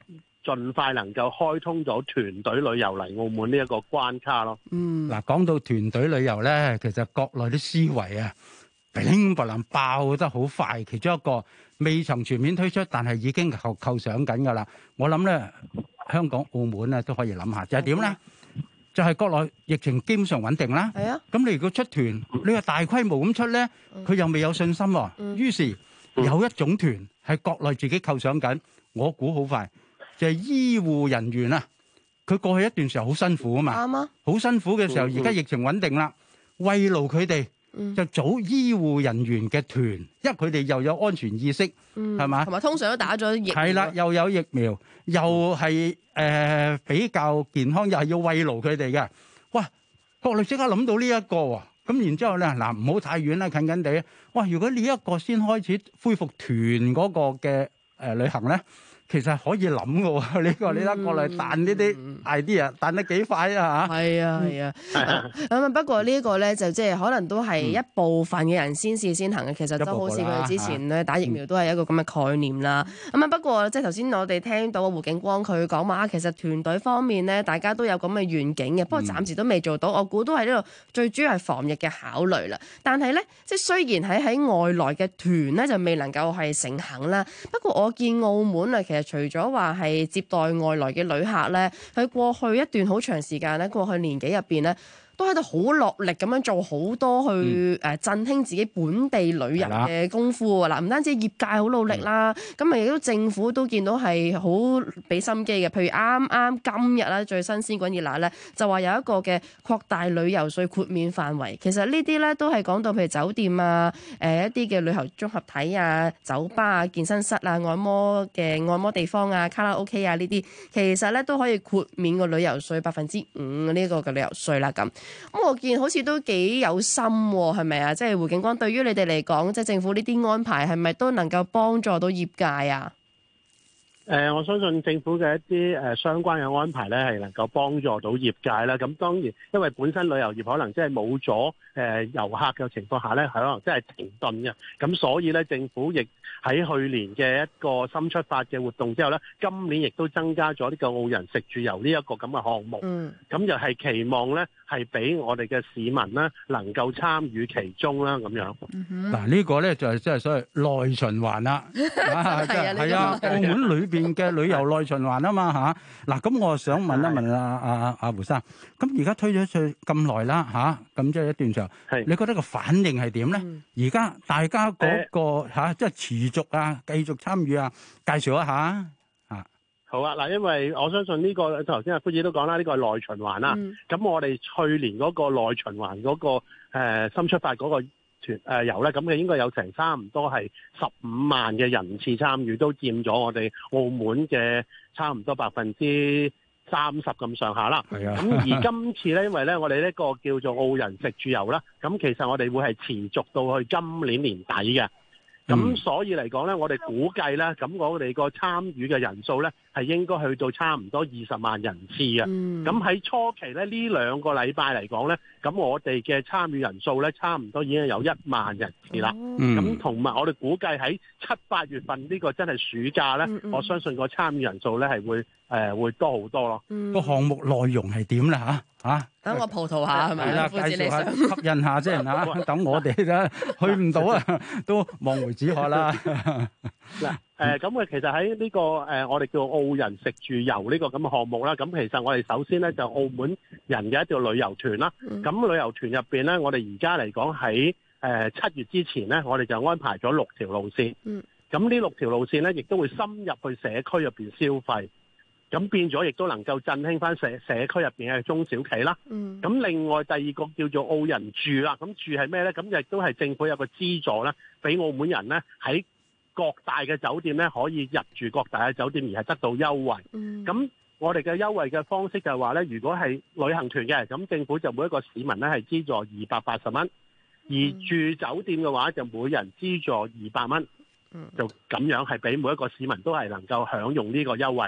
盡快能夠開通咗團隊旅遊嚟澳門呢一個關卡咯。 嗱，講到團隊旅遊咧，其實國內啲思維啊，乒乓啷爆得好快。其中一個未曾全面推出，但係已經構想緊㗎啦。我諗咧，香港、澳門咧都可以諗下，就係點咧？就係國內疫情基本上穩定啦。 係啊。 咁你如果出團，你話大規模咁出咧，佢又未有信心喎。於是有一種團係國內自己構想緊，我估好快就係醫護人員啊。佢過去一段時候好辛苦啊嘛， 啱啊， 好辛苦嘅時候，而家疫情穩定啦，慰勞佢哋就組醫護人員嘅團，因為佢哋又有安全意識，係嘛？ 同埋通常都打咗疫苗。 係啦，又有疫苗，又係比較健康，又係要慰勞佢哋嘅。哇！國內即刻諗到呢一個喎，咁然之後咧，嗱唔好太遠啦，近近地。哇！如果呢一個先開始恢復團嗰個嘅旅行咧，其實可以諗嘅喎，呢個你睇國內彈呢啲 idea 彈得幾快啊嚇！ 係啊係啊，咁不過呢個咧就即係可能都係一部分嘅人先試先行嘅，其實都好似佢哋之前咧打疫苗都係一個咁嘅概念啦。咁啊不過即係頭先我哋聽到胡景光佢講話，其實團隊方面咧大家都有咁嘅願景嘅，不過暫時都未做到。我估都係呢度最主要係防疫嘅考慮啦。但係咧即係雖然喺外來嘅團咧就未能夠係成行啦，不過我見澳門啊其實除咗話係接待外來嘅旅客咧，喺過去一段好長時間咧，過去年幾入邊咧，都喺度好落力咁樣做好多去振興自己本地旅遊嘅功夫喎。嗱，唔單止業界好努力啦，咁啊亦都政府都見到係好俾心機嘅。譬如啱啱今日啦，最新鮮滾熱辣咧，就話有一個嘅擴大旅遊稅豁免範圍。其實呢啲咧都係講到譬如酒店啊、一啲嘅旅遊綜合體啊、酒吧啊、健身室啊、按摩地方啊、卡拉 OK 啊呢啲，其實咧都可以豁免個旅遊稅5%呢個嘅旅遊稅啦咁。咁我見好似都幾有心喎，係咪啊？即係胡景光，對於你哋嚟講，即係政府呢啲安排係咪都能夠幫助到業界啊？ 我相信政府嘅一啲相關嘅安排咧，係能夠幫助到業界啦。咁當然，因為本身旅遊業可能即係冇咗遊客嘅情況下咧，係可能真係停頓嘅。咁所以咧，政府亦喺去年嘅一個新出發嘅活動之後咧，今年亦都增加咗呢個澳人食住遊呢一個咁嘅項目。咁就係期望咧，係俾我哋嘅市民咧能夠參與其中啦，咁樣。 嗱，呢個咧就係即係所謂內循環啦。係啊，澳門裏邊嘅旅遊內循環啊嘛嚇。嗱，咁我想問一問阿胡生，咁而家推咗出咁耐啦嚇，咁即係一段時候，你覺得個反應係點咧？而家大家嗰個即係持續啊，繼續參與啊，介紹一下啊。 好啊，嗱，因為我相信呢個頭先阿夫子都講啦，呢個係內循環啦。咁我哋去年嗰個內循環嗰個新出發嗰個團遊咧，咁嘅應該有成差唔多係15萬嘅人次參與，都佔咗我哋澳門嘅差唔多30%咁上下啦。係啊。咁而今次咧，因為咧我哋呢個叫做澳人食住遊啦，咁其實我哋會係持續到去今年年底嘅。咁所以嚟講咧，我哋估計咧，咁我哋個參與嘅人數咧，係應該去到差唔多20萬人次嘅。咁喺初期咧，呢2個禮拜嚟講咧，咁我哋嘅參與人數咧，差唔多已經有1萬人次啦。咁同埋我哋估計喺7、8月份呢個真係暑假咧，我相信個參與人數咧係會多好多咯。 個項目內容係點咧嚇？ 等我葡萄下係咪？ 係啦，介紹下吸引下先嚇。等我哋咧去唔到啊，都望梅止渴啦。 嗱咁其實喺呢個我哋叫澳人食住遊呢個咁嘅項目啦。咁其實我哋首先咧就澳門人嘅一條旅遊團啦。咁旅遊團入邊咧，我哋而家嚟講喺7月之前咧，我哋就安排咗6條路線。咁呢6條路線咧，亦都會深入去社區入邊消費。咁變咗，亦都能夠振興翻社區入邊嘅中小企啦。咁另外第二個叫做澳人住啦，咁住係咩咧？咁亦都係政府有個資助咧，俾澳門人咧喺各大嘅酒店咧可以入住各大嘅酒店而係得到優惠。咁我哋嘅優惠嘅方式就係話咧，如果係旅行團嘅，咁政府就每一個市民咧係資助280蚊，而住酒店嘅話就每人資助200蚊。就咁樣係俾每一個市民都係能夠享用呢個優惠咯。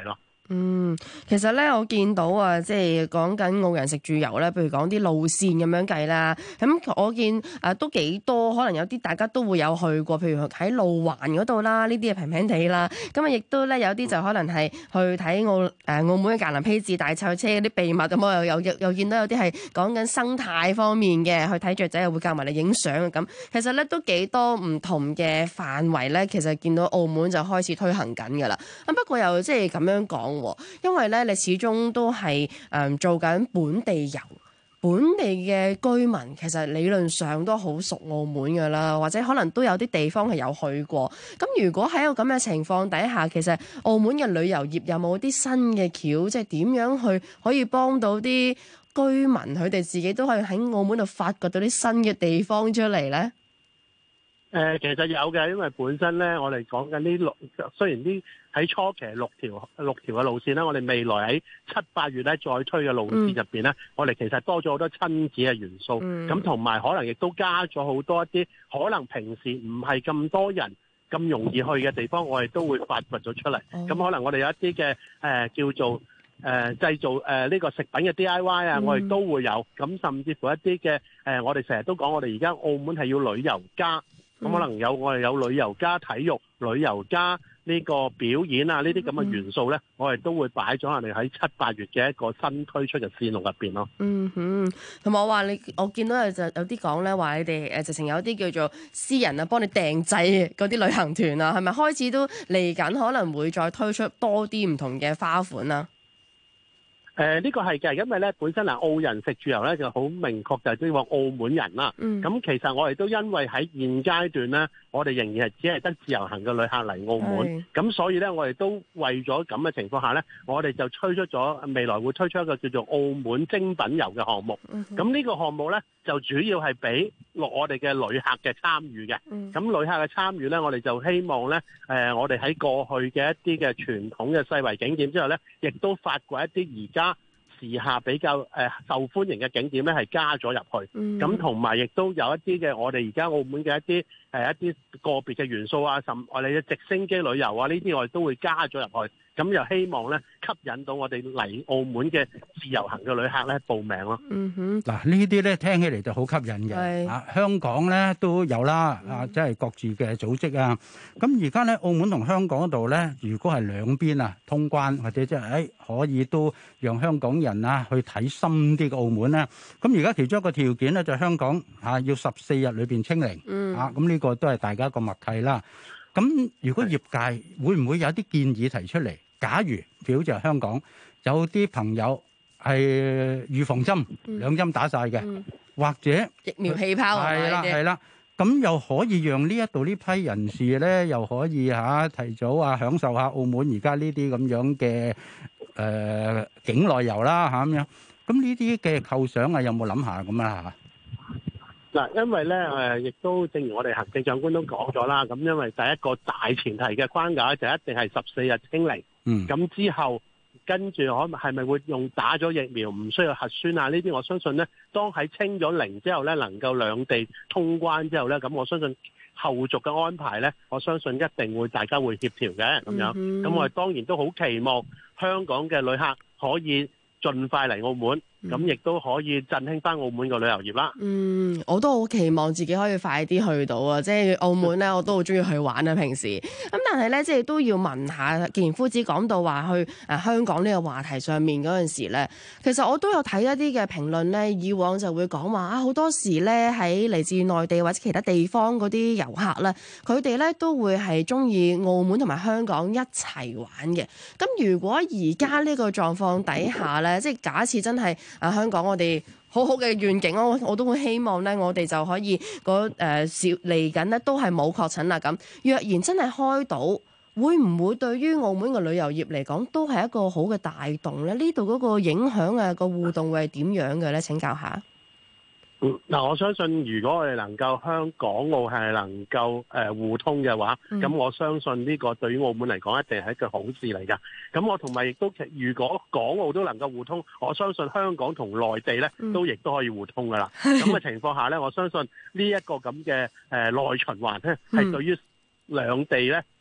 其實咧，我見到啊，即係講緊澳人食住遊咧，譬如講啲路線咁樣計啦。咁我見都幾多，可能有啲大家都會有去過，譬如喺路環嗰度啦，呢啲係平平地啦。咁啊，亦都咧有啲就可能係去睇澳門嘅格蘭披治大賽車嗰啲秘密咁啊，又見到有啲係講緊生態方面嘅，去睇雀仔又會夾埋嚟影相啊咁。其實咧都幾多唔同嘅範圍咧，其實見到澳門就開始推行緊㗎啦。咁不過又即係咁樣講。因為咧，你始終都係做緊本地遊，本地嘅居民其實理論上都好熟澳門噶啦，或者可能都有啲地方係有去過。咁如果喺個咁嘅情況底下，其實澳門嘅旅遊業有冇啲新嘅橋，即係點樣去可以幫到啲居民佢哋自己都可以喺澳門度發掘到啲新嘅地方出嚟呢？ 其實有嘅，因為本身咧，我哋講緊呢雖然啲喺初期六條嘅路線咧，我哋未來喺7、8月咧再推嘅路線入邊咧，我哋其實多咗好多親子嘅元素，咁同埋可能亦都加咗好多一啲可能平時唔係咁多人咁容易去嘅地方，我哋都會發掘咗出嚟。咁可能我哋有一啲嘅叫做製造呢個食品嘅 DIY 啊，我哋都會有。咁甚至乎一啲嘅我哋成日都講，我哋而家澳門係要旅遊加。咁可能我哋有旅遊加體育、旅遊加呢個表演啊，呢啲咁嘅元素咧，我哋都會擺咗我哋喺7、8月嘅一個新推出嘅線路入邊咯。 同埋我見到有啲講咧話，你哋直情有啲叫做私人啊幫你訂製嗰啲旅行團啊，係咪開始都嚟緊可能會再推出多啲唔同嘅花款啊？ 呢個係嘅，因為咧本身澳人食住遊咧就好明確，就係即係話澳門人啦。咁其實我哋都因為喺現階段咧，我哋仍然係只係得自由行嘅旅客嚟澳門，咁所以咧我哋都為咗咁嘅情況下咧，我哋就推出咗未來會推出一個叫做澳門精品遊嘅項目。咁呢個項目咧就主要係俾我哋嘅旅客嘅參與嘅。咁旅客嘅參與咧，我哋就希望咧我哋喺過去嘅一啲嘅傳統嘅世遺景點之後咧，亦都發掘一啲而家時下比較受歡迎嘅景點咧，係加咗入去。咁同埋亦都有一啲嘅我哋而家澳門嘅一啲一啲個別嘅元素啊，甚我哋嘅直升機旅遊啊，呢啲我哋都會加咗入去。咁又希望咧吸引到我哋嚟澳門嘅自由行嘅旅客咧報名咯。 嗱，呢啲咧聽起嚟就好吸引嘅。香港咧都有啦，即係各自嘅組織啊。咁而家咧澳門同香港嗰度咧，如果係兩邊啊通關，或者即係可以都讓香港人啊去睇深啲嘅澳門咧。咁而家其中一個條件咧就係香港要14日裏邊清零。咁呢個都係大家一個默契啦。咁如果業界會唔會有啲建議提出嚟？假如譬如好似係香港有啲朋友係預防針2針打晒嘅，或者疫苗氣泡係啦，咁又可以讓呢批人士咧，又可以提早享受下澳門而家呢啲咁樣嘅境內遊啦咁樣。咁呢啲嘅構想有冇諗下咁啊？ 嗱，因為咧亦都正如我哋行政長官都講咗啦，咁因為第一個大前提嘅框架就一定係14日清零。咁之後跟住可係咪會用打咗疫苗唔需要核酸啊？呢啲我相信咧，當喺清咗零之後咧，能夠兩地通關之後咧，咁我相信後續嘅安排咧，我相信一定會大家會協調嘅咁樣。咁我哋當然都好期望香港嘅旅客可以盡快嚟澳門。咁亦都可以振興翻澳門個旅遊業啦。 我都好期望自己可以快啲去到啊！即係澳門咧，我都好中意去玩啊。平時咁，但係咧，即係都要問下。既然夫子講到話去香港呢個話題上面嗰陣時咧，其實我都有睇一啲嘅評論咧。以往就會講話好多時咧喺嚟自內地或者其他地方嗰啲遊客咧，佢哋咧都會係中意澳門同埋香港一齊玩嘅。咁如果而家呢個狀況底下咧，即係假設真係香港我哋好好嘅願景咯，我都會希望咧，我哋就可以嚟緊咧都係冇確診啦。咁若然真係開到，會唔會對於澳門嘅旅遊業嚟講都係一個好嘅帶動咧？呢度嗰個影響個互動會係點樣嘅咧？請教下。 我相信如果我哋能夠香港澳係能夠互通嘅話，咁我相信呢個對於澳門嚟講一定係一個好事嚟㗎。咁我同埋亦都如果港澳都能夠互通，我相信香港同內地咧都亦都可以互通㗎啦。咁嘅情況下咧，我相信呢一個咁嘅內循環咧，係對於兩地咧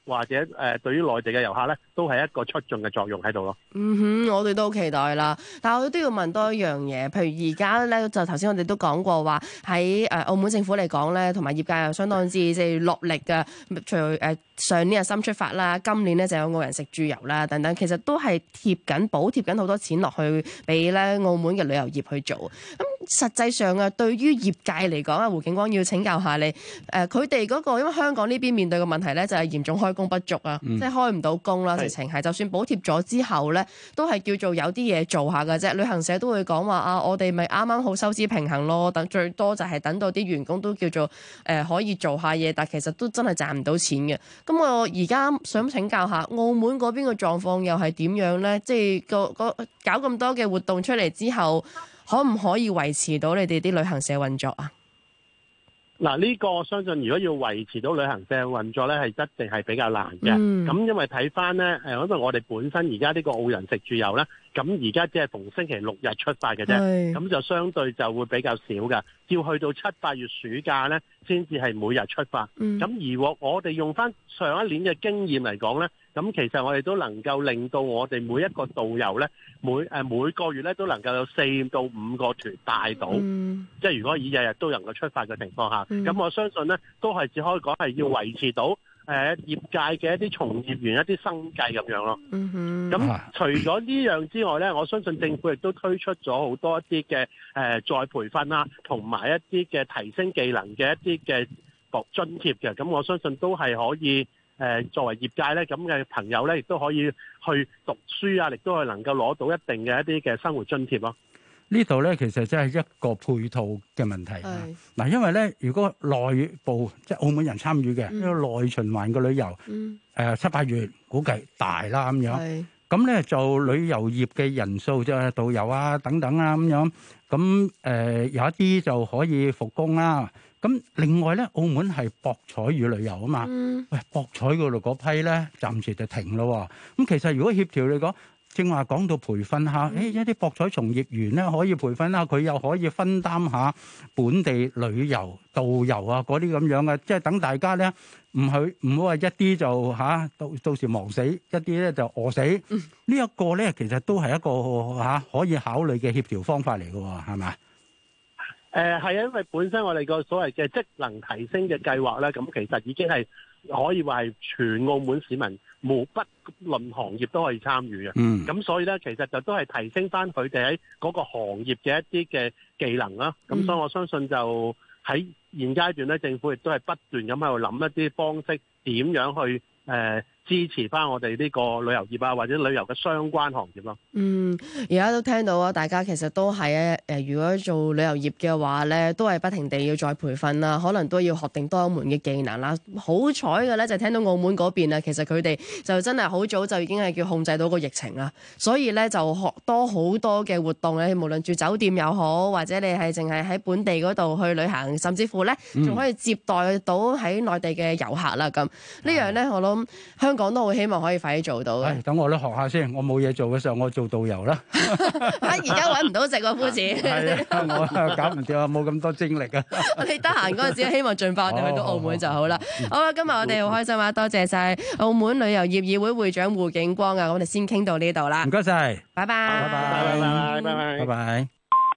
或者對於內地嘅遊客咧，都係一個促進嘅作用喺度咯。 我哋都好期待啦。但係我都要問多一樣嘢，譬如而家咧就頭先我哋都講過話喺澳門政府嚟講咧，同埋業界又相當之即係落力嘅。除上年係深出發啦，今年咧就有澳人食住遊啦等等，其實都係補貼緊好多錢落去俾咧澳門嘅旅遊業去做。咁實際上啊，對於業界嚟講啊，胡景光要請教下你，佢哋嗰個因為香港呢邊面對嘅問題咧，就係嚴重開工不足啊，即係開唔到工啦，直情係就算補貼咗之後咧，都係叫做有啲嘢做下嘅啫。旅行社都會講話啊，我哋咪啱啱好收支平衡咯，等最多就係等到啲員工都叫做可以做下嘢，但其實都真係賺唔到錢嘅。咁我而家想請教下澳門嗰邊嘅狀況又係點樣咧？即係搞咁多嘅活動出嚟之後，可唔可以維持到你哋啲旅行社運作啊？ 嗱，呢個我相信如果要維持到旅行社運作咧，係一定係比較難嘅。咁因為睇翻咧，因為我哋本身而家呢個澳人食住遊咧，咁而家只係逢星期六日出發嘅啫，咁就相對就會比較少㗎。要去到7、8月暑假咧，先至係每日出發。咁而我哋用翻上一年嘅經驗嚟講咧，咁其實我哋都能夠令到我哋每一個導遊咧，每個月咧都能夠有4到5個團帶到。即係如果以日日都能夠出發嘅情況下，咁我相信咧都係只可以講係要維持到業界嘅一啲從業員一啲生計咁樣咯。咁除咗呢樣之外咧，我相信政府亦都推出咗好多一啲嘅再培訓啦，同埋一啲嘅提升技能嘅一啲嘅津貼嘅。咁我相信都係可以作為業界咧咁嘅朋友咧，亦都可以去讀書啊，亦都係能夠攞到一定嘅一啲嘅生活津貼咯。 呢度咧其實真係一個配套嘅問題。嗱，因為咧，如果內部即係澳門人參與嘅呢個內循環嘅旅遊，7、8月估計大啦咁樣。咁咧就旅遊業嘅人數即係導遊啊等等啊咁樣。咁有一啲就可以復工啦。咁另外咧，澳門係博彩與旅遊啊嘛。喂，博彩嗰度嗰批咧，暫時就停咯。咁其實如果協調嚟講，正話講到培訓下，一啲博彩從業員咧可以培訓下，佢又可以分擔下本地旅遊導遊啊嗰啲咁樣嘅，即係等大家咧唔好話一啲就到時忙死，一啲咧就餓死。呢一個咧其實都係一個可以考慮嘅協調方法嚟嘅，係咪？ 係啊，因為本身我哋個所謂嘅職能提升嘅計劃咧，咁其實已經係可以話係全澳門市民不論行業都可以參與嘅。咁所以咧，其實就都係提升翻佢哋喺嗰個行業嘅一啲嘅技能啦。咁所以我相信就喺現階段咧，政府亦都係不斷咁喺度諗一啲方式，點樣去支持翻我哋呢個旅遊業啊，或者旅遊嘅相關行業咯。 而家都聽到啊，大家其實都係如果做旅遊業嘅話咧，都係不停地要再培訓啦，可能都要學定多一門嘅技能啦。好彩嘅咧，就聽到澳門嗰邊啊，其實佢哋就真係好早就已經係叫控制到個疫情啦，所以咧就學多好多嘅活動咧，無論住酒店又好，或者你係淨係喺本地嗰度去旅行，甚至乎咧仲可以接待到喺內地嘅遊客啦。咁呢樣咧，我諗香港都好希望可以快啲做到嘅。 等我都學下先，我冇嘢做嘅時候，我做導遊啦。 而家揾唔到食喎，夫子。 係啊，我搞唔掂啊，冇咁多精力啊。 你得閒嗰陣時，希望盡快我哋去到澳門就好啦。好啊，今日我哋好開心啊，多謝晒澳門旅遊業議會會長胡景光啊，我哋先傾到呢度啦。 唔該晒， 拜拜， 拜拜，拜拜，拜拜， 拜拜。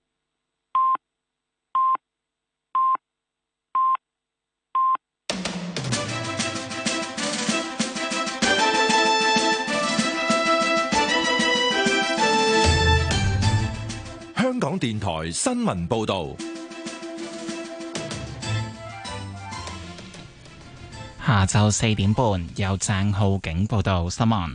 香港電台新聞報道， 下晝4點半由鄭浩景報道新聞。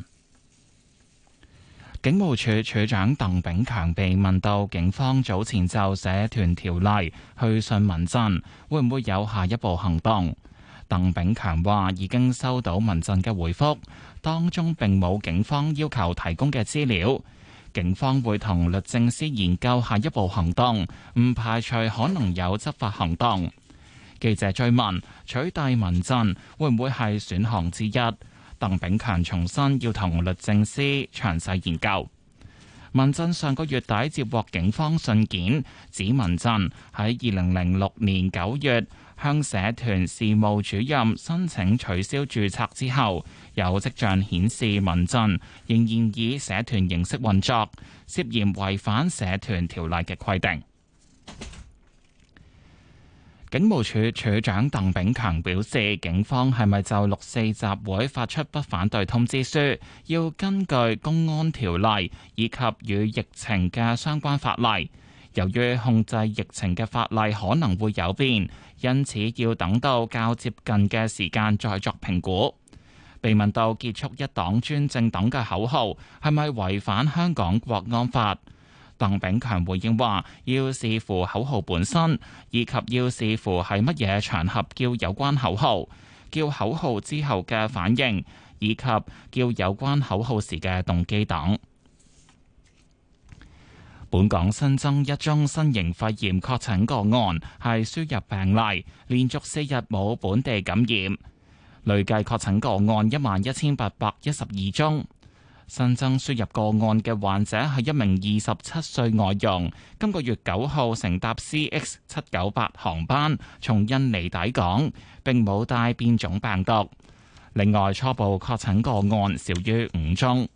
警務處處長鄧炳強被問到警方早前就社團條例去信民陣，會唔會有下一步行動？鄧炳強話已經收到民陣嘅回覆，當中並冇警方要求提供嘅資料。警方會同律政司研究下一步行動，唔排除可能有執法行動。記者追問取締民陣會唔會係選項之一，鄧炳強重申要同律政司詳細研究。 民陣上個月底接獲警方信件，指民陣喺2006年9月向社團事務主任申請取消註冊之後，有跡象顯示民陣仍然以社團形式運作，涉嫌違反社團條例嘅規定。警務處處長鄧炳強表示，警方係咪就6四集會發出不反對通知書，要根據公安條例以及與疫情嘅相關法例。由於控制疫情嘅法例可能會有變，因此要等到較接近嘅時間再作評估。被問到結束一黨專政等嘅口號係咪違反香港國安法，鄧炳強回應話：要視乎口號本身，以及要視乎係乜嘢場合叫有關口號，叫口號之後嘅反應，以及叫有關口號時嘅動機等。本港新增一宗新型肺炎確診個案，係輸入病例，連續4日冇本地感染，累計確診個案11,812宗。新增輸入個案嘅患者係一名27歲外傭，今個月9號乘搭 CX798 航班從印尼抵港，並冇帶變種病毒。另外，初步確診個案少於5宗。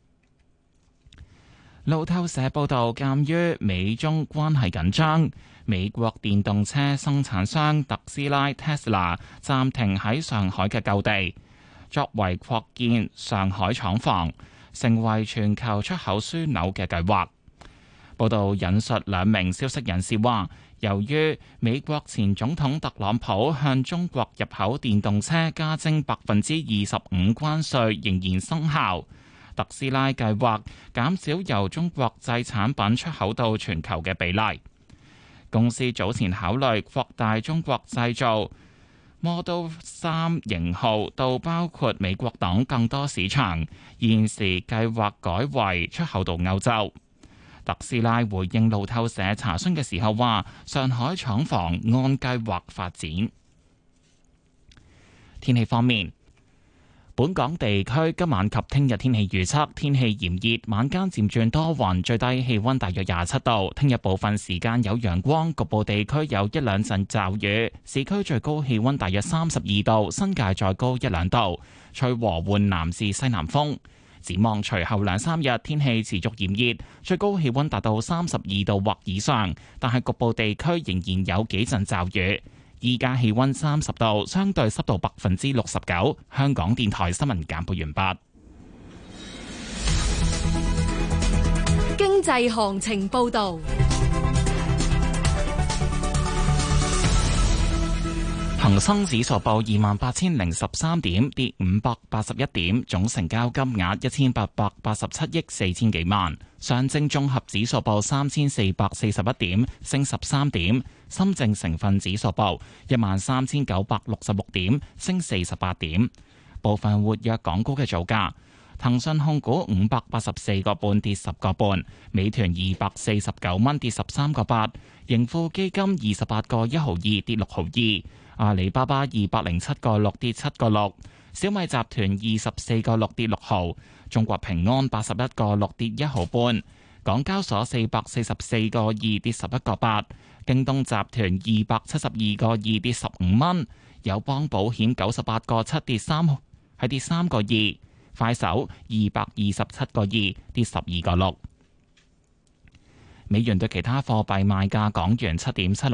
路透社報道，鑑於美中關係緊張，美國電動車生產商特斯拉 Tesla 暫停喺上海嘅購地，作為擴建上海廠房，成為全球出口樞紐嘅計劃。報道引述兩名消息人士話，由於美國前總統特朗普向中國入口電動車加徵25%關稅仍然生效，特斯拉計劃減少由中國製產品出口到全球嘅比例。公司早前考慮擴大中國製造 Model 3型號到包括美國等更多市場，現時計劃改為出口到歐洲。特斯拉回應路透社查詢嘅時候話，上海廠房按計劃發展。天氣方面，本港地區今晚及聽日天氣預測：天氣炎熱，晚間漸轉多雲，最低氣溫大約27度。聽日部分時間有陽光，局部地區有一兩陣驟雨。市區最高氣溫大約32度，新界再高一兩度。吹和緩南至西南風。展望隨後兩三日天氣持續炎熱，最高氣溫達到32度或以上，但係局部地區仍然有幾陣驟雨。依家氣溫30度，相對濕度69%。香港電台新聞簡報完畢。 經濟行情報道。 恒生指數報28,013點，跌581點，總成交金額1887億4000幾萬。上證綜合指數報3441點，升13點。深證成分指數報13966點，升48點。部分活躍港股嘅造價：騰訊控股584個半跌10個半，美團249蚊跌13個8，盈富基金28個1毫2跌6毫2。阿里巴巴207個6跌7個6，小米集團24個6跌6毫，中國平安81個6跌1毫半，港交所444個2跌11個8，京東集團272個2跌15蚊，友邦保險98個7跌3個2，快手227個2跌12個6。美元對其他貨幣賣價：港元7.76。